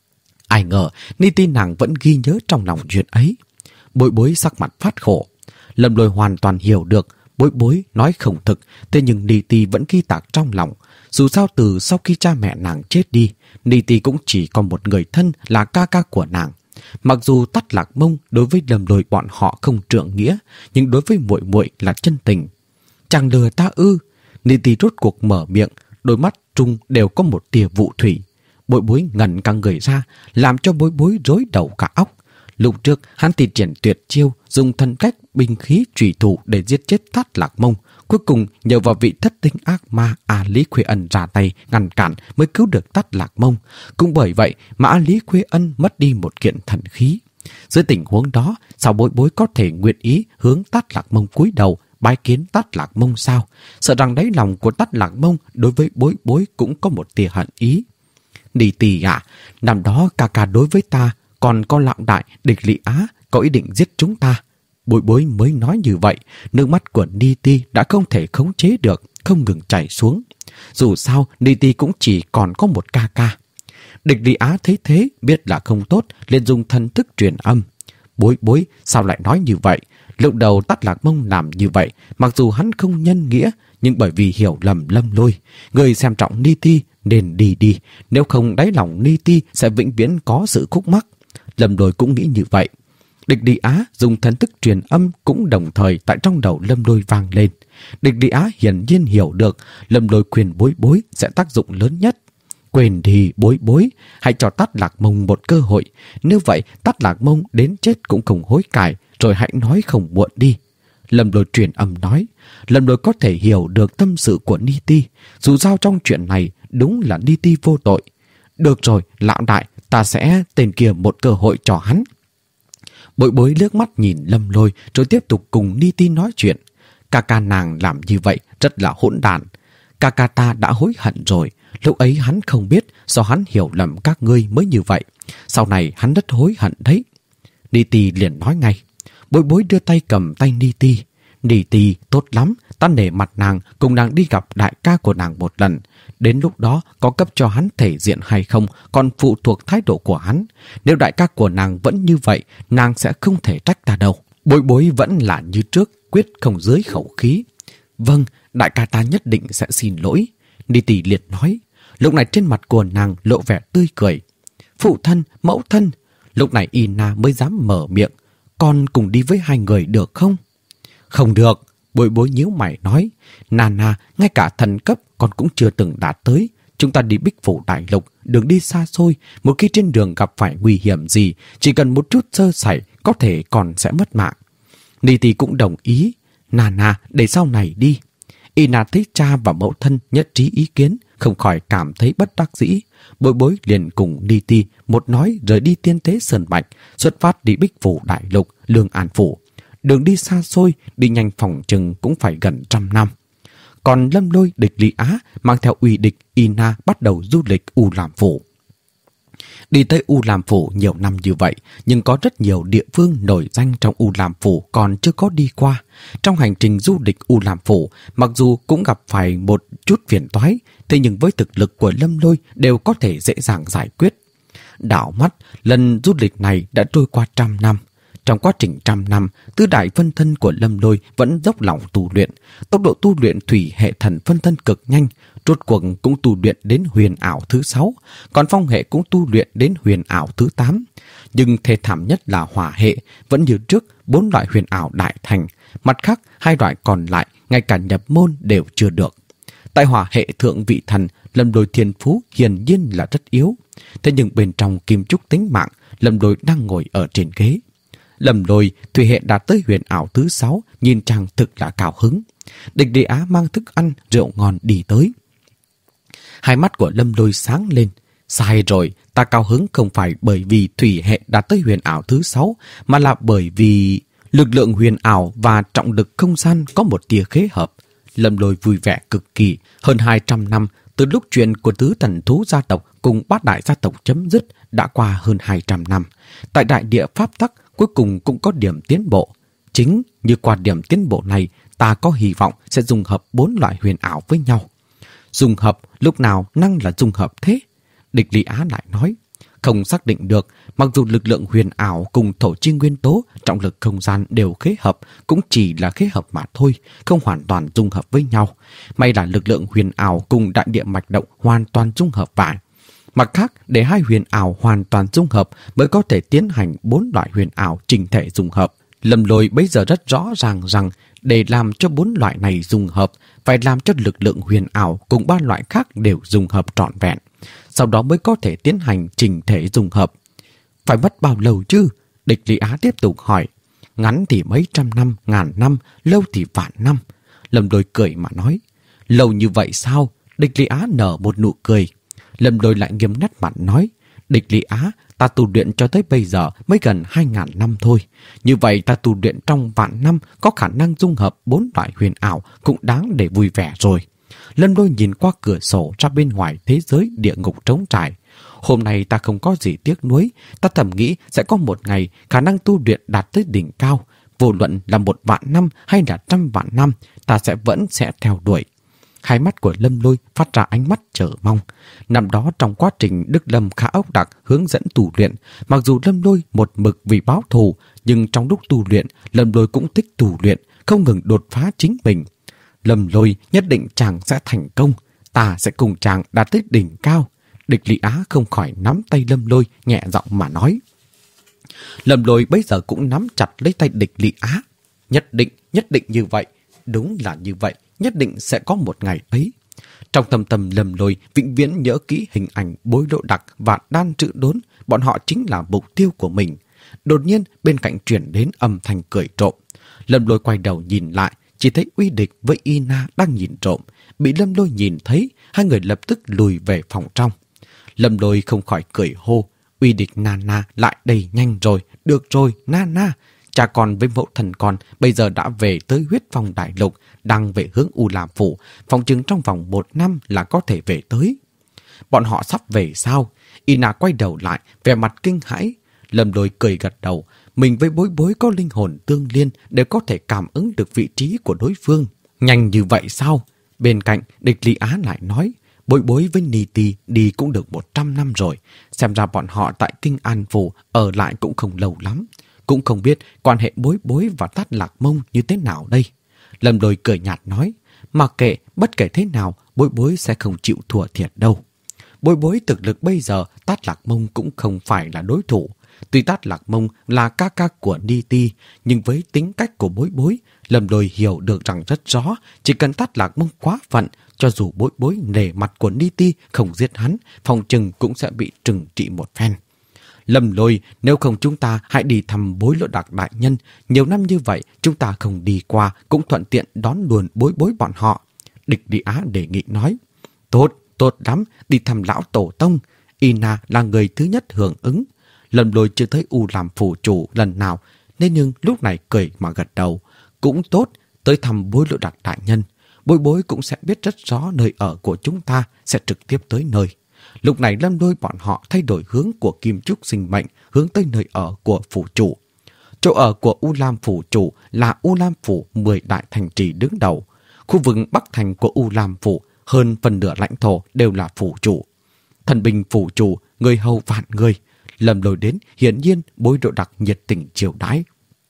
Ai ngờ Ni Ti nàng vẫn ghi nhớ trong lòng chuyện ấy. Bối Bối sắc mặt phát khổ. Lâm Lôi hoàn toàn hiểu được Bối Bối nói không thực, thế nhưng Ni Ti vẫn ghi tạc trong lòng. Dù sao từ sau khi cha mẹ nàng chết đi, Ni Ti cũng chỉ còn một người thân là ca ca của nàng. Mặc dù Tát Lạc Mông đối với Lâm Lôi bọn họ không trượng nghĩa, nhưng đối với muội muội là chân tình. Chàng lừa ta ư? Ni Ti rốt cuộc mở miệng, đôi mắt trung đều có một tia vụ thủy. Bối Bối ngẩn cả người ra, làm cho Bối Bối rối đầu cả óc. Lúc trước hắn thì triển tuyệt chiêu, dùng thân cách binh khí trùy thủ để giết chết Tát Lạc Mông. Cuối cùng nhờ vào vị thất tinh ác ma A Lý Khuê Ân ra tay ngăn cản mới cứu được Tát Lạc Mông. Cũng bởi vậy mà A Lý Khuê Ân mất đi một kiện thần khí. Dưới tình huống đó, sao Bối Bối có thể nguyện ý hướng Tát Lạc Mông cúi đầu bái kiến Tát Lạc Mông sao? Sợ rằng đáy lòng của Tát Lạc Mông đối với Bối Bối cũng có một tia hận ý. Ni Ti ạ, năm đó ca ca đối với ta còn có lão đại địch Lý Á có ý định giết chúng ta. Bối Bối mới nói như vậy, nước mắt của Ni Ti đã không thể khống chế được, không ngừng chảy xuống. Dù sao, Ni Ti cũng chỉ còn có một ca ca. Địch Lý Á thấy thế, biết là không tốt, liền dùng thần thức truyền âm. Bối Bối, sao lại nói như vậy? Lúc đầu Tát Lạc Mông làm như vậy, mặc dù hắn không nhân nghĩa, nhưng bởi vì hiểu lầm Lâm Lôi, người xem trọng Ni Ti nên đi đi, nếu không đáy lòng Ni Ti sẽ vĩnh viễn có sự khúc mắc. Lâm Lôi cũng nghĩ như vậy. Địch Lý Á dùng thần thức truyền âm cũng đồng thời tại trong đầu Lâm Lôi vang lên. Địch Lý Á hiển nhiên hiểu được Lâm Lôi khuyên Bối Bối sẽ tác dụng lớn nhất. Quên đi Bối Bối, hãy cho Tát Lạc Mông một cơ hội. Nếu vậy Tát Lạc Mông đến chết cũng không hối cải, rồi hãy nói không muộn đi. Lâm Lôi truyền âm nói. Lâm Lôi có thể hiểu được tâm sự của Ni Ti. Dù sao trong chuyện này đúng là Ni Ti vô tội. Được rồi, lão đại, ta sẽ tên kia một cơ hội cho hắn. Bối Bối liếc mắt nhìn Lâm Lôi rồi tiếp tục cùng Ni Ti nói chuyện. Ca ca nàng làm như vậy rất là hỗn đản. Ca ca ta đã hối hận rồi. Lúc ấy hắn không biết, do hắn hiểu lầm các ngươi mới như vậy. Sau này hắn rất hối hận đấy. Ni Ti liền nói ngay. Bối Bối đưa tay cầm tay Ni Ti. Ni Ti tốt lắm, ta nể mặt nàng cùng nàng đi gặp đại ca của nàng một lần. Đến lúc đó có cấp cho hắn thể diện hay không còn phụ thuộc thái độ của hắn. Nếu đại ca của nàng vẫn như vậy, nàng sẽ không thể trách ta đâu. Bối Bối vẫn là như trước, quyết không dưới khẩu khí. Vâng, đại ca ta nhất định sẽ xin lỗi. Ni Ti liệt nói. Lúc này trên mặt của nàng lộ vẻ tươi cười. Phụ thân, mẫu thân. Lúc này Ina mới dám mở miệng. Con cùng đi với hai người được không? Không được. Bối Bối nhíu mày nói. Nana, ngay cả thần cấp con cũng chưa từng đạt tới. Chúng ta đi Bích Phủ Đại Lục, đường đi xa xôi. Một khi trên đường gặp phải nguy hiểm gì, chỉ cần một chút sơ sẩy có thể còn sẽ mất mạng. Ni Ti cũng đồng ý. Nana, để sau này đi. Ina thấy cha và mẫu thân nhất trí ý kiến, không khỏi cảm thấy bất đắc dĩ. Bối Bối liền cùng Ni Ti một nói rời đi Tiên Tế Sơn Mạch, xuất phát đi Bích Phủ Đại Lục, Lương An Phủ. Đường đi xa xôi, đi nhanh phòng chừng cũng phải gần trăm năm. Còn Lâm Lôi, địch Lý Á mang theo uy địch Ina bắt đầu du lịch U Lam Phủ. Đi tới U Lam Phủ nhiều năm như vậy, nhưng có rất nhiều địa phương nổi danh trong U Lam Phủ còn chưa có đi qua. Trong hành trình du lịch U Lam Phủ, mặc dù cũng gặp phải một chút phiền toái, thế nhưng với thực lực của Lâm Lôi đều có thể dễ dàng giải quyết. Đảo mắt, lần du lịch này đã trôi qua trăm năm. Trong quá trình trăm năm, tứ đại phân thân của Lâm Lôi vẫn dốc lòng tu luyện. Tốc độ tu luyện thủy hệ thần phân thân cực nhanh, rốt cuộc cũng tu luyện đến huyền ảo thứ sáu, còn phong hệ cũng tu luyện đến huyền ảo thứ tám. Nhưng thê thảm nhất là hỏa hệ, vẫn như trước bốn loại huyền ảo đại thành, mặt khác hai loại còn lại ngay cả nhập môn đều chưa được. Tại hỏa hệ thượng vị thần, Lâm Lôi thiên phú hiển nhiên là rất yếu. Thế nhưng bên trong kim trúc tính mạng, Lâm Lôi đang ngồi ở trên ghế. Lâm Lôi thủy hệ đạt tới huyền ảo thứ sáu, nhìn chàng thực là cao hứng. Địch Lý Á mang thức ăn, rượu ngon đi tới. Hai mắt của Lâm Lôi sáng lên. Sai rồi, ta cao hứng không phải bởi vì thủy hệ đạt tới huyền ảo thứ sáu, mà là bởi vì lực lượng huyền ảo và trọng lực không gian có một tia khế hợp. Lâm Lôi vui vẻ cực kỳ. Hơn hai trăm năm, từ lúc chuyện của tứ thần thú gia tộc cùng bát đại gia tộc chấm dứt đã qua hơn hai trăm năm. Tại đại địa pháp tắc cuối cùng cũng có điểm tiến bộ. Chính như qua điểm tiến bộ này, ta có hy vọng sẽ dung hợp bốn loại huyền ảo với nhau. Dung hợp, lúc nào năng là dung hợp thế? Địch Lý Á lại nói. Không xác định được, mặc dù lực lượng huyền ảo cùng thổ chi nguyên tố, trọng lực không gian đều khế hợp, cũng chỉ là khế hợp mà thôi, không hoàn toàn dung hợp với nhau. May là lực lượng huyền ảo cùng đại địa mạch động hoàn toàn dung hợp lại. Mặt khác, để hai huyền ảo hoàn toàn dung hợp mới có thể tiến hành bốn loại huyền ảo chỉnh thể dung hợp. Lâm Lôi bây giờ rất rõ ràng rằng để làm cho bốn loại này dung hợp, phải làm cho lực lượng huyền ảo cùng ba loại khác đều dung hợp trọn vẹn. Sau đó mới có thể tiến hành chỉnh thể dung hợp. Phải mất bao lâu chứ? Địch Lý Á tiếp tục hỏi. Ngắn thì mấy trăm năm, ngàn năm, lâu thì vạn năm. Lâm Lôi cười mà nói. Lâu như vậy sao? Địch Lý Á nở một nụ cười. Lâm Lôi lại nghiêm nét mặt nói. Địch Lý Á, ta tu luyện cho tới bây giờ mới gần hai ngàn năm thôi. Như vậy ta tu luyện trong vạn năm có khả năng dung hợp bốn loại huyền ảo cũng đáng để vui vẻ rồi. Lâm Lôi nhìn qua cửa sổ ra bên ngoài thế giới địa ngục trống trải. Hôm nay ta không có gì tiếc nuối, ta thầm nghĩ sẽ có một ngày khả năng tu luyện đạt tới đỉnh cao. Vô luận là một vạn năm hay là trăm vạn năm, ta sẽ vẫn sẽ theo đuổi. Hai mắt của Lâm Lôi phát ra ánh mắt chờ mong. Năm đó trong quá trình Đức Lâm Khả Ốc Đặc hướng dẫn tu luyện, mặc dù Lâm Lôi một mực vì báo thù, nhưng trong lúc tu luyện, Lâm Lôi cũng thích tu luyện, không ngừng đột phá chính mình. Lâm Lôi nhất định chàng sẽ thành công, ta sẽ cùng chàng đạt tới đỉnh cao. Địch Lý Á không khỏi nắm tay Lâm Lôi nhẹ giọng mà nói. Lâm Lôi bây giờ cũng nắm chặt lấy tay Địch Lý Á. Nhất định, nhất định như vậy, đúng là như vậy, nhất định sẽ có một ngày ấy. Trong thâm tâm Lâm Lôi vĩnh viễn nhớ kỹ hình ảnh Bối Lộ Đặc và Đan Trự Đốn, bọn họ chính là mục tiêu của mình. Đột nhiên bên cạnh truyền đến âm thanh cười trộm. Lâm Lôi quay đầu nhìn lại, chỉ thấy Uy Địch với Y Na đang nhìn trộm. Bị Lâm Lôi nhìn thấy, hai người lập tức lùi về phòng trong. Lâm Lôi không khỏi cười hô. Uy Địch Nana lại đầy nhanh rồi. Được rồi, Nana. Cha con với mẫu thần con bây giờ đã về tới huyết phong đại lục, đang về hướng U Lam Phủ. Phòng chừng trong vòng một năm là có thể về tới. Bọn họ sắp về sao? Y Na quay đầu lại, vẻ mặt kinh hãi. Lâm Lôi cười gật đầu. Mình với Bối Bối có linh hồn tương liên, đều có thể cảm ứng được vị trí của đối phương. Nhanh như vậy sao? Bên cạnh, Địch Lý Á lại nói. Bối Bối với Ni Ti đi cũng được một trăm năm rồi. Xem ra bọn họ tại Kinh An Phủ ở lại cũng không lâu lắm. Cũng không biết quan hệ Bối Bối và Tát Lạc Mông như thế nào đây. Lâm Lôi cười nhạt nói. Mặc kệ, bất kể thế nào, Bối Bối sẽ không chịu thua thiệt đâu. Bối Bối thực lực bây giờ, Tát Lạc Mông cũng không phải là đối thủ. Tuy Tát Lạc Mông là ca ca của Ni Ti, nhưng với tính cách của Bối Bối, Lâm Lôi hiểu được rằng rất rõ, chỉ cần Tát Lạc Mông quá phận, cho dù Bối Bối nể mặt của Ni Ti không giết hắn, phòng trừng cũng sẽ bị trừng trị một phen. Lâm Lôi, nếu không chúng ta hãy đi thăm Bối Lộ Đặc đại nhân, nhiều năm như vậy chúng ta không đi qua cũng thuận tiện đón luồn Bối Bối bọn họ. Địch Lý Á đề nghị nói. Tốt, tốt lắm, đi thăm lão tổ tông. Y Na là người thứ nhất hưởng ứng. Lâm Lôi chưa thấy U Lam Phủ chủ lần nào, nên nhưng lúc này cười mà gật đầu. Cũng tốt, tới thăm Bối Lộ Đặc đại nhân. Bối Bối cũng sẽ biết rất rõ nơi ở của chúng ta, sẽ trực tiếp tới nơi. Lúc này Lâm Lôi bọn họ thay đổi hướng của Kim Trúc sinh mệnh, hướng tới nơi ở của phủ chủ. Chỗ ở của U Lam Phủ chủ là U Lam Phủ mười đại thành trì đứng đầu. Khu vực Bắc Thành của U Lam Phủ, hơn phần nửa lãnh thổ đều là phủ chủ. Thần binh phủ chủ, người hầu vạn người. Lâm Lôi đến, hiển nhiên Bối Lộ Đặc nhiệt tình chiều đãi.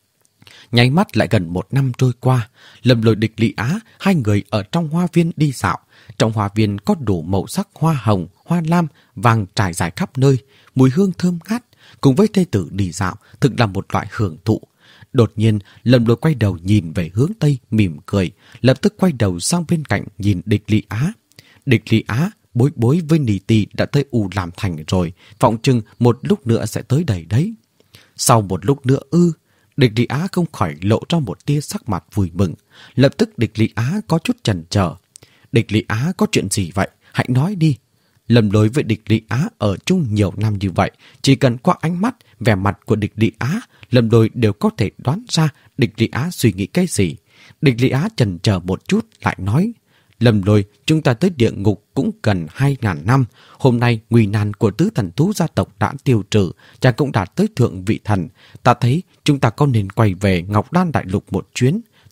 Nháy mắt lại gần một năm trôi qua, Lâm Lôi Địch Lý Á, hai người ở trong hoa viên đi dạo. Trong hoa viên có đủ màu sắc hoa hồng, hoa lam, vàng trải dài khắp nơi, mùi hương thơm ngát. Cùng với thê tử đi dạo, thực là một loại hưởng thụ. Đột nhiên, Lâm Lôi quay đầu nhìn về hướng Tây, mỉm cười, lập tức quay đầu sang bên cạnh nhìn Địch Lý Á. Địch Lý Á, Bối Bối với Ni Ti đã tới U Lam Thành rồi, phỏng chừng một lúc nữa sẽ tới đây đấy. Sau một lúc nữa ư, Địch Lý Á không khỏi lộ ra một tia sắc mặt vui mừng. Lập tức Địch Lý Á có chút chần chờ. Địch Lý Á có chuyện gì vậy? Hãy nói đi. Lâm Lôi với Địch Lý Á ở chung nhiều năm như vậy, chỉ cần qua ánh mắt, vẻ mặt của Địch Lý Á, Lâm Lôi đều có thể đoán ra Địch Lý Á suy nghĩ cái gì. Địch Lý Á chần chờ một chút lại nói. Lâm Lôi, chúng ta tới địa ngục cũng gần hai ngàn năm. Hôm nay nguy nan của tứ thần thú gia tộc đã tiêu trừ, chàng cũng đạt tới thượng vị thần. Ta thấy chúng ta có nên quay về Ngọc Đan Đại Lục một chuyến.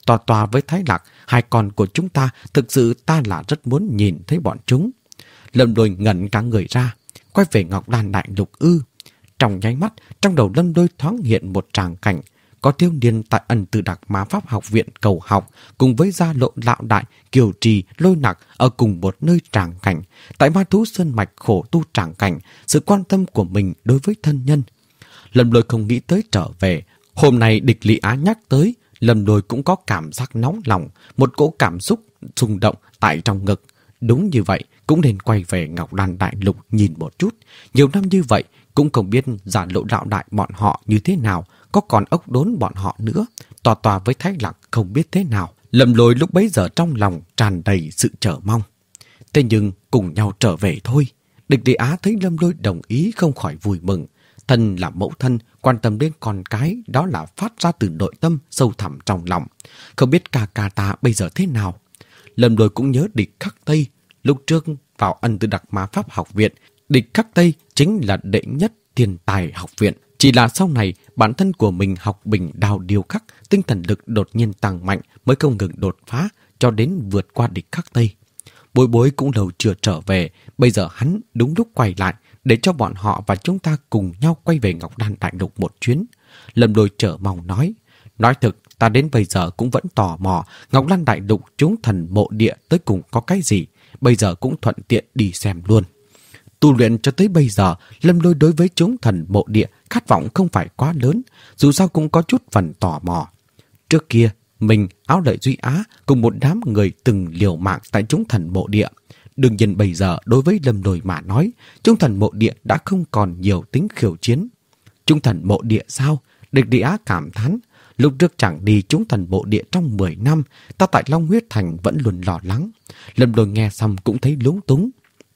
tòa tòa với Thái Lạc, hai con của chúng ta, thực sự ta là rất muốn nhìn thấy bọn chúng. Lâm Lôi ngẩn cả người ra, quay về Ngọc Đan Đại Lục ư? Trong nháy mắt, trong đầu Lâm Lôi thoáng hiện một tràng cảnh. Có thiếu niên tại Ân Tư Đặc Ma Pháp Học viện cầu học, cùng với Gia Lộ Lão Đại, Kiều Trì, Lôi Nặc ở cùng một nơi tràng cảnh. Tại Ma Thú Sơn Mạch khổ tu tràng cảnh, sự quan tâm của mình đối với thân nhân. Lâm Lôi không nghĩ tới trở về. Hôm nay Địch Lý Á nhắc tới, Lâm Lôi cũng có cảm giác nóng lòng, một cỗ cảm xúc xung động tại trong ngực. Đúng như vậy, cũng nên quay về Ngọc Đan Đại Lục nhìn một chút. Nhiều năm như vậy, cũng không biết Gia Lộ Lão Đại bọn họ như thế nào, có còn ốc đốn bọn họ nữa. Tòa tòa với Thái Lạc không biết thế nào. Lâm Lôi lúc bấy giờ trong lòng tràn đầy sự chờ mong. Thế nhưng cùng nhau trở về thôi. Địch Lý Á thấy Lâm Lôi đồng ý không khỏi vui mừng. Thân là mẫu thân, quan tâm đến con cái, đó là phát ra từ nội tâm sâu thẳm trong lòng. Không biết ca ca ta bây giờ thế nào. Lâm Lôi cũng nhớ Địch Khắc Tây. Lúc trước vào Ân Tư Đặc Ma Pháp Học viện, Địch Khắc Tây chính là đệ nhất thiên tài học viện. Chỉ là sau này bản thân của mình học bình đào điều khắc, tinh thần lực đột nhiên tăng mạnh mới không ngừng đột phá cho đến vượt qua Địch Khắc Tây. Bối Bối cũng lâu chưa trở về, bây giờ hắn đúng lúc quay lại để cho bọn họ và chúng ta cùng nhau quay về Ngọc Đan Đại Lục một chuyến. Lâm Lôi chờ mong nói, nói thực ta đến bây giờ cũng vẫn tò mò Ngọc Đan Đại Lục chúng thần mộ địa tới cùng có cái gì, bây giờ cũng thuận tiện đi xem luôn. Tu luyện cho tới bây giờ, Lâm Lôi đối với chúng thần mộ địa khát vọng không phải quá lớn, dù sao cũng có chút phần tò mò. Trước kia, mình, Áo Lợi Duy Á cùng một đám người từng liều mạng tại chúng thần mộ địa. Đương nhiên bây giờ đối với Lâm Lôi mà nói, chúng thần mộ địa đã không còn nhiều tính khiêu chiến. Chúng thần mộ địa sao? Địch Lý Á cảm thán. Lúc trước chẳng đi chúng thần mộ địa trong mười năm, ta tại Long Huyết Thành vẫn luôn lo lắng. Lâm Lôi nghe xong cũng thấy lúng túng.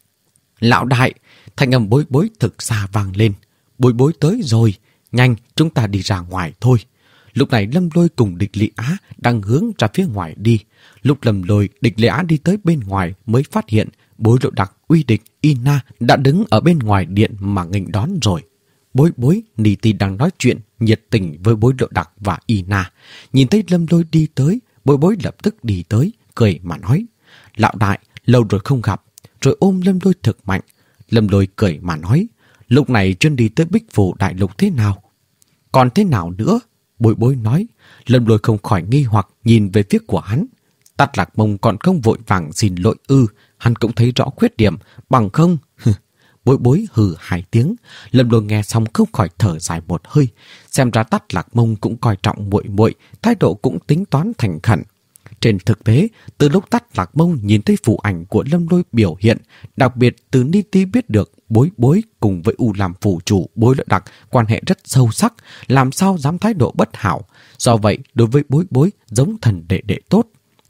Lão đại, thanh âm Bối Bối thực xa vang lên. Bối Bối tới rồi, nhanh chúng ta đi ra ngoài thôi. Lúc này Lâm Lôi cùng Địch Lý Á đang hướng ra phía ngoài đi. Lúc Lâm Lôi, Địch Lý Á đi tới bên ngoài mới phát hiện Bối Lộ Đặc, Uy Địch, Ina đã đứng ở bên ngoài điện mà nghênh đón rồi. Bối Bối, Nì Tì đang nói chuyện nhiệt tình với Bối Lộ Đặc và Ina. Nhìn thấy Lâm Lôi đi tới, Bối Bối lập tức đi tới, cười mà nói. Lão đại, lâu rồi không gặp. Rồi ôm Lâm Lôi thực mạnh. Lâm Lôi cười mà nói, lúc này chuyến đi tới Bích Phủ Đại Lục thế nào? Còn thế nào nữa? Bối Bối nói. Lâm Lôi không khỏi nghi hoặc nhìn về phía của hắn. Tát Lạc Mông còn không vội vàng xin lỗi ư? Hắn cũng thấy rõ khuyết điểm, bằng không? Bối Bối hừ hai tiếng. Lâm Lôi nghe xong không khỏi thở dài một hơi. Xem ra Tát Lạc Mông cũng coi trọng muội muội, thái độ cũng tính toán thành khẩn. Trên thực tế, từ lúc Tát Lạc Mông nhìn thấy phù ảnh của Lâm Lôi biểu hiện, đặc biệt từ Ni Ti biết được Bối Bối cùng với U làm phủ chủ Bối Lộ Đặc quan hệ rất sâu sắc, làm sao dám thái độ bất hảo. Do vậy, đối với Bối Bối giống thần đệ đệ tốt.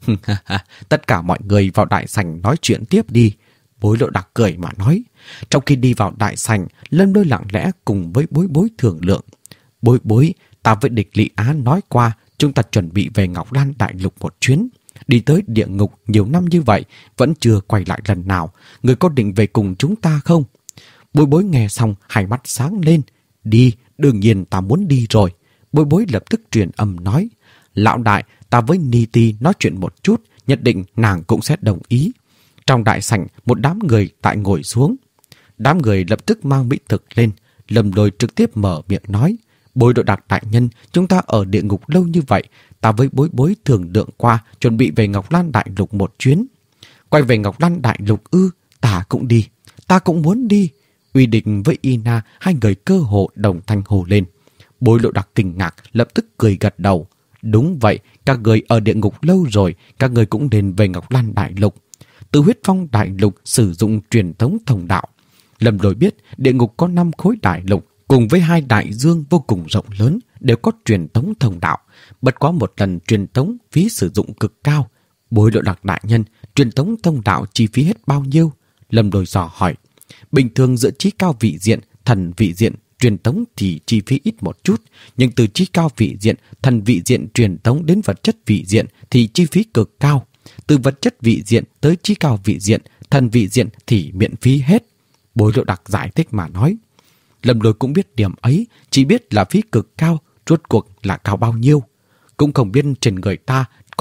Tất cả mọi người vào đại sảnh nói chuyện tiếp đi. Bối Lộ Đặc cười mà nói. Trong khi đi vào đại sảnh, Lâm Lôi lặng lẽ cùng với Bối Bối thương lượng. Bối Bối, ta với Địch Lý Á nói qua, chúng ta chuẩn bị về Ngọc Đan Đại Lục một chuyến. Đi tới địa ngục nhiều năm như vậy, vẫn chưa quay lại lần nào. Người có định về cùng chúng ta không? Bối Bối nghe xong, hai mắt sáng lên. Đi, đương nhiên ta muốn đi rồi. Bối Bối lập tức truyền âm nói. Lão đại, ta với Ni Ti nói chuyện một chút, nhất định nàng cũng sẽ đồng ý. Trong đại sảnh, một đám người tại ngồi xuống. Đám người lập tức mang mỹ thực lên. Lâm Lôi trực tiếp mở miệng nói. Bối Lộ Đặc đại nhân, chúng ta ở địa ngục lâu như vậy, ta với Bối Bối thường lượng qua, chuẩn bị về Ngọc Lan Đại Lục một chuyến. Quay về Ngọc Lan Đại Lục ư? Ta cũng đi, ta cũng muốn đi. Uy Địch với Ina, hai người cơ hồ đồng thanh hồ lên. Bối Lộ Đặc kinh ngạc, lập tức cười gật đầu. Đúng vậy, các người ở địa ngục lâu rồi, các người cũng nên về Ngọc Lan Đại Lục. Từ Huyết Phong Đại Lục sử dụng truyền thống thông đạo. Lâm Lôi biết địa ngục có năm khối đại lục, cùng với hai đại dương vô cùng rộng lớn, đều có truyền thống thông đạo. Bất quá một lần truyền thống phí sử dụng cực cao. Bối Lộ Đặc đại nhân, truyền thống thông đạo chi phí hết bao nhiêu? Lâm Lôi dò hỏi. Bình thường giữa trí cao vị diện, thần vị diện, truyền thống thì chi phí ít một chút, nhưng từ trí cao vị diện, thần vị diện truyền thống đến vật chất vị diện thì chi phí cực cao. Từ vật chất vị diện tới trí cao vị diện, thần vị diện thì miễn phí hết. Bối Lộ Đặc giải thích mà nói. Lâm Lôi cũng biết điểm ấy, chỉ biết là phí cực cao, rốt cuộc là cao bao nhiêu. Cũng không biết trên người ta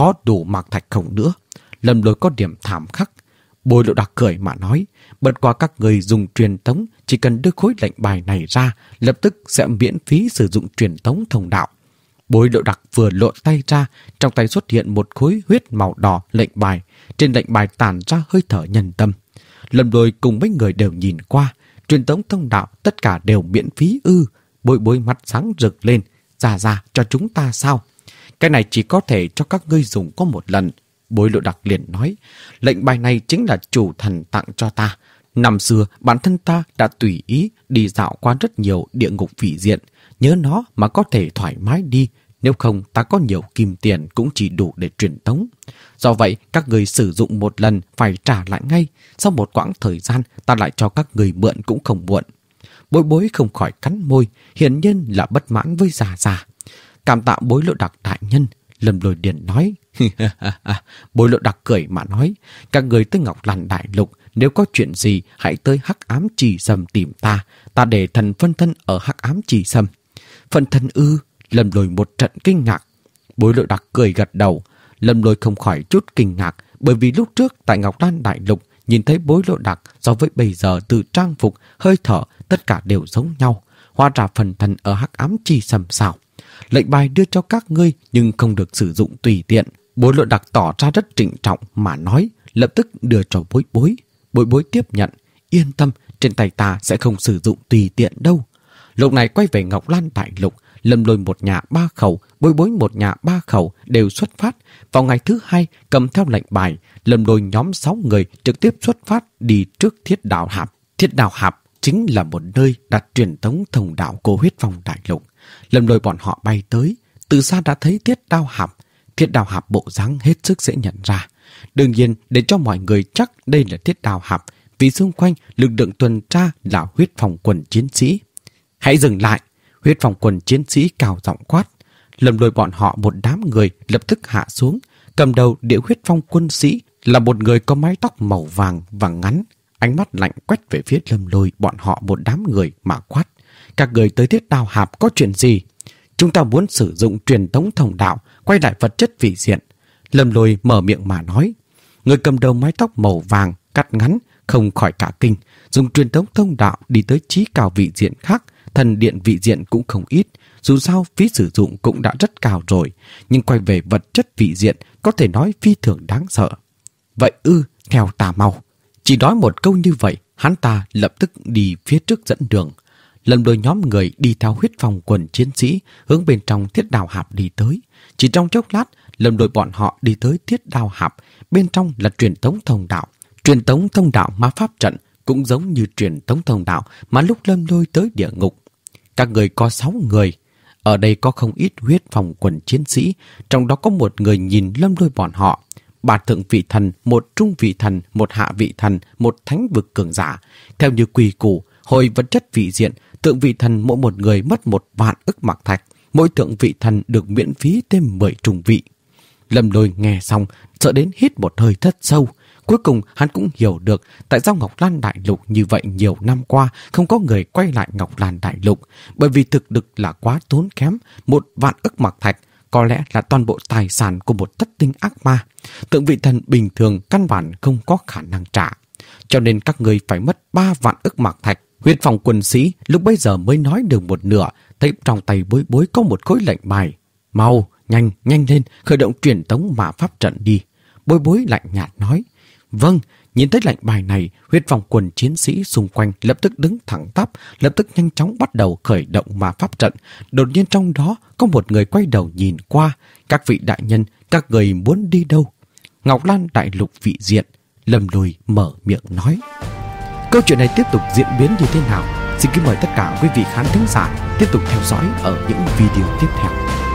có đủ mạc thạch không nữa? Lâm Lôi có điểm thảm khắc. Bồi Lộ Đặc cười mà nói, bất quá các người dùng truyền tống, chỉ cần đưa khối lệnh bài này ra, lập tức sẽ miễn phí sử dụng truyền tống thông đạo. Bồi Lộ Đặc vừa lộ tay ra, trong tay xuất hiện một khối huyết màu đỏ lệnh bài, trên lệnh bài tản ra hơi thở nhân tâm. Lâm Lôi cùng mấy người đều nhìn qua, truyền tống thông đạo tất cả đều miễn phí ư? Bối Bối mắt sáng rực lên, ra ra cho chúng ta sao? Cái này chỉ có thể cho các ngươi dùng có một lần. Bối Lộ Đặc liền nói, lệnh bài này chính là chủ thần tặng cho ta. Năm xưa, bản thân ta đã tùy ý đi dạo qua rất nhiều địa ngục vị diện. Nhớ nó mà có thể thoải mái đi. Nếu không, ta có nhiều kim tiền cũng chỉ đủ để truyền tống. Do vậy, các người sử dụng một lần phải trả lại ngay. Sau một quãng thời gian, ta lại cho các người mượn cũng không muộn. Bối Bối không khỏi cắn môi, hiển nhiên là bất mãn với Già Già. Cảm tạ Bối Lộ Đặc đại nhân. Lâm Lôi Điền nói. Bối Lộ Đặc cười mà nói, các người tới Ngọc Làn Đại Lục, nếu có chuyện gì hãy tới Hắc Ám Trì Sâm tìm ta. Ta để thần phân thân ở Hắc Ám Trì Sâm. Phân thân ư? Lâm Lôi một trận kinh ngạc. Bối Lộ Đặc cười gật đầu. Lâm Lôi không khỏi chút kinh ngạc, bởi vì lúc trước tại Ngọc Lan Đại Lục nhìn thấy Bối Lộ Đặc so với bây giờ từ trang phục, hơi thở tất cả đều giống nhau. Hóa ra phần thân ở Hắc Ám Trì Sâm sao? Lệnh bài đưa cho các ngươi nhưng không được sử dụng tùy tiện. Bối Lộ Đặc tỏ ra rất trịnh trọng mà nói, lập tức đưa cho Bối Bối. Bối Bối tiếp nhận, yên tâm, trên tay ta sẽ không sử dụng tùy tiện đâu. Lúc này quay về Ngọc Lan Đại Lục, Lâm Lôi một nhà ba khẩu, Bối Bối một nhà ba khẩu đều xuất phát. Vào ngày thứ hai, cầm theo lệnh bài, Lâm Lôi nhóm sáu người trực tiếp xuất phát đi trước Thiết Đào Hạp. Thiết Đào Hạp chính là một nơi đặt truyền tống thông đạo của Huyết Phong Đại Lục. Lâm Lôi bọn họ bay tới, từ xa đã thấy Thiết Đào Hạp. Thiết Đào Hạp bộ dáng hết sức dễ nhận ra. Đương nhiên, để cho mọi người chắc đây là Thiết Đào Hạp, vì xung quanh lực lượng tuần tra là Huyết Phong quần chiến sĩ. Hãy dừng lại! Huyết Phong quần chiến sĩ cao giọng quát. Lâm Lôi bọn họ một đám người lập tức hạ xuống. Cầm đầu Địa Huyết Phong quân sĩ là một người có mái tóc màu vàng và ngắn. Ánh mắt lạnh quét về phía Lâm Lôi bọn họ một đám người mà quát. Các người tới Thiết Đào Hạp có chuyện gì? Chúng ta muốn sử dụng truyền tống thông đạo, quay lại vật chất vị diện. Lâm Lôi mở miệng mà nói. Người cầm đầu mái tóc màu vàng, cắt ngắn, không khỏi cả kinh. Dùng truyền tống thông đạo đi tới chí cao vị diện khác. Thần điện vị diện cũng không ít. Dù sao phí sử dụng cũng đã rất cao rồi. Nhưng quay về vật chất vị diện có thể nói phi thường đáng sợ. Vậy ư, theo ta mau. Chỉ nói một câu như vậy, hắn ta lập tức đi phía trước dẫn đường. Lâm Lôi nhóm người đi theo Huyết Phong quần chiến sĩ hướng bên trong Thiết Đào Hạp đi tới. Chỉ trong chốc lát, Lâm Lôi bọn họ đi tới Thiết Đào Hạp. Bên trong là truyền tống thông đạo. Truyền tống thông đạo ma pháp trận cũng giống như truyền tống thông đạo mà lúc Lâm Lôi tới địa ngục. Các người có sáu người. Ở đây có không ít Huyết Phong quần chiến sĩ. Trong đó có một người nhìn Lâm Lôi bọn họ. Ba thượng vị thần, một trung vị thần, một hạ vị thần, một thánh vực cường giả. Theo như quy củ, hồi vật chất vị diện, thượng vị thần mỗi một người mất một vạn ức mạc thạch. Mỗi thượng vị thần được miễn phí thêm mười trung vị. Lâm Lôi nghe xong, sợ đến hít một hơi thất sâu. Cuối cùng hắn cũng hiểu được tại sao Ngọc Lan Đại Lục như vậy nhiều năm qua không có người quay lại Ngọc Lan Đại Lục. Bởi vì thực lực là quá tốn kém, một vạn ức mạc thạch có lẽ là toàn bộ tài sản của một thất tinh ác ma. Thượng vị thần bình thường căn bản không có khả năng trả. Cho nên các người phải mất ba vạn ức mạc thạch. Huyết Phong quân sĩ lúc bấy giờ mới nói được một nửa, thấy trong tay Bối Bối có một khối lệnh bài. Mau, nhanh, nhanh lên, khởi động truyền tống ma pháp trận đi. Bối Bối lạnh nhạt nói. Vâng, nhìn thấy lệnh bài này, Huyết Phong quần chiến sĩ xung quanh lập tức đứng thẳng tắp, lập tức nhanh chóng bắt đầu khởi động ma pháp trận. Đột nhiên trong đó có một người quay đầu nhìn qua. Các vị đại nhân, các người muốn đi đâu? Ngọc Lan Đại Lục vị diện. Lâm Lôi mở miệng nói. Câu chuyện này tiếp tục diễn biến như thế nào? Xin kính mời tất cả quý vị khán thính giả tiếp tục theo dõi ở những video tiếp theo.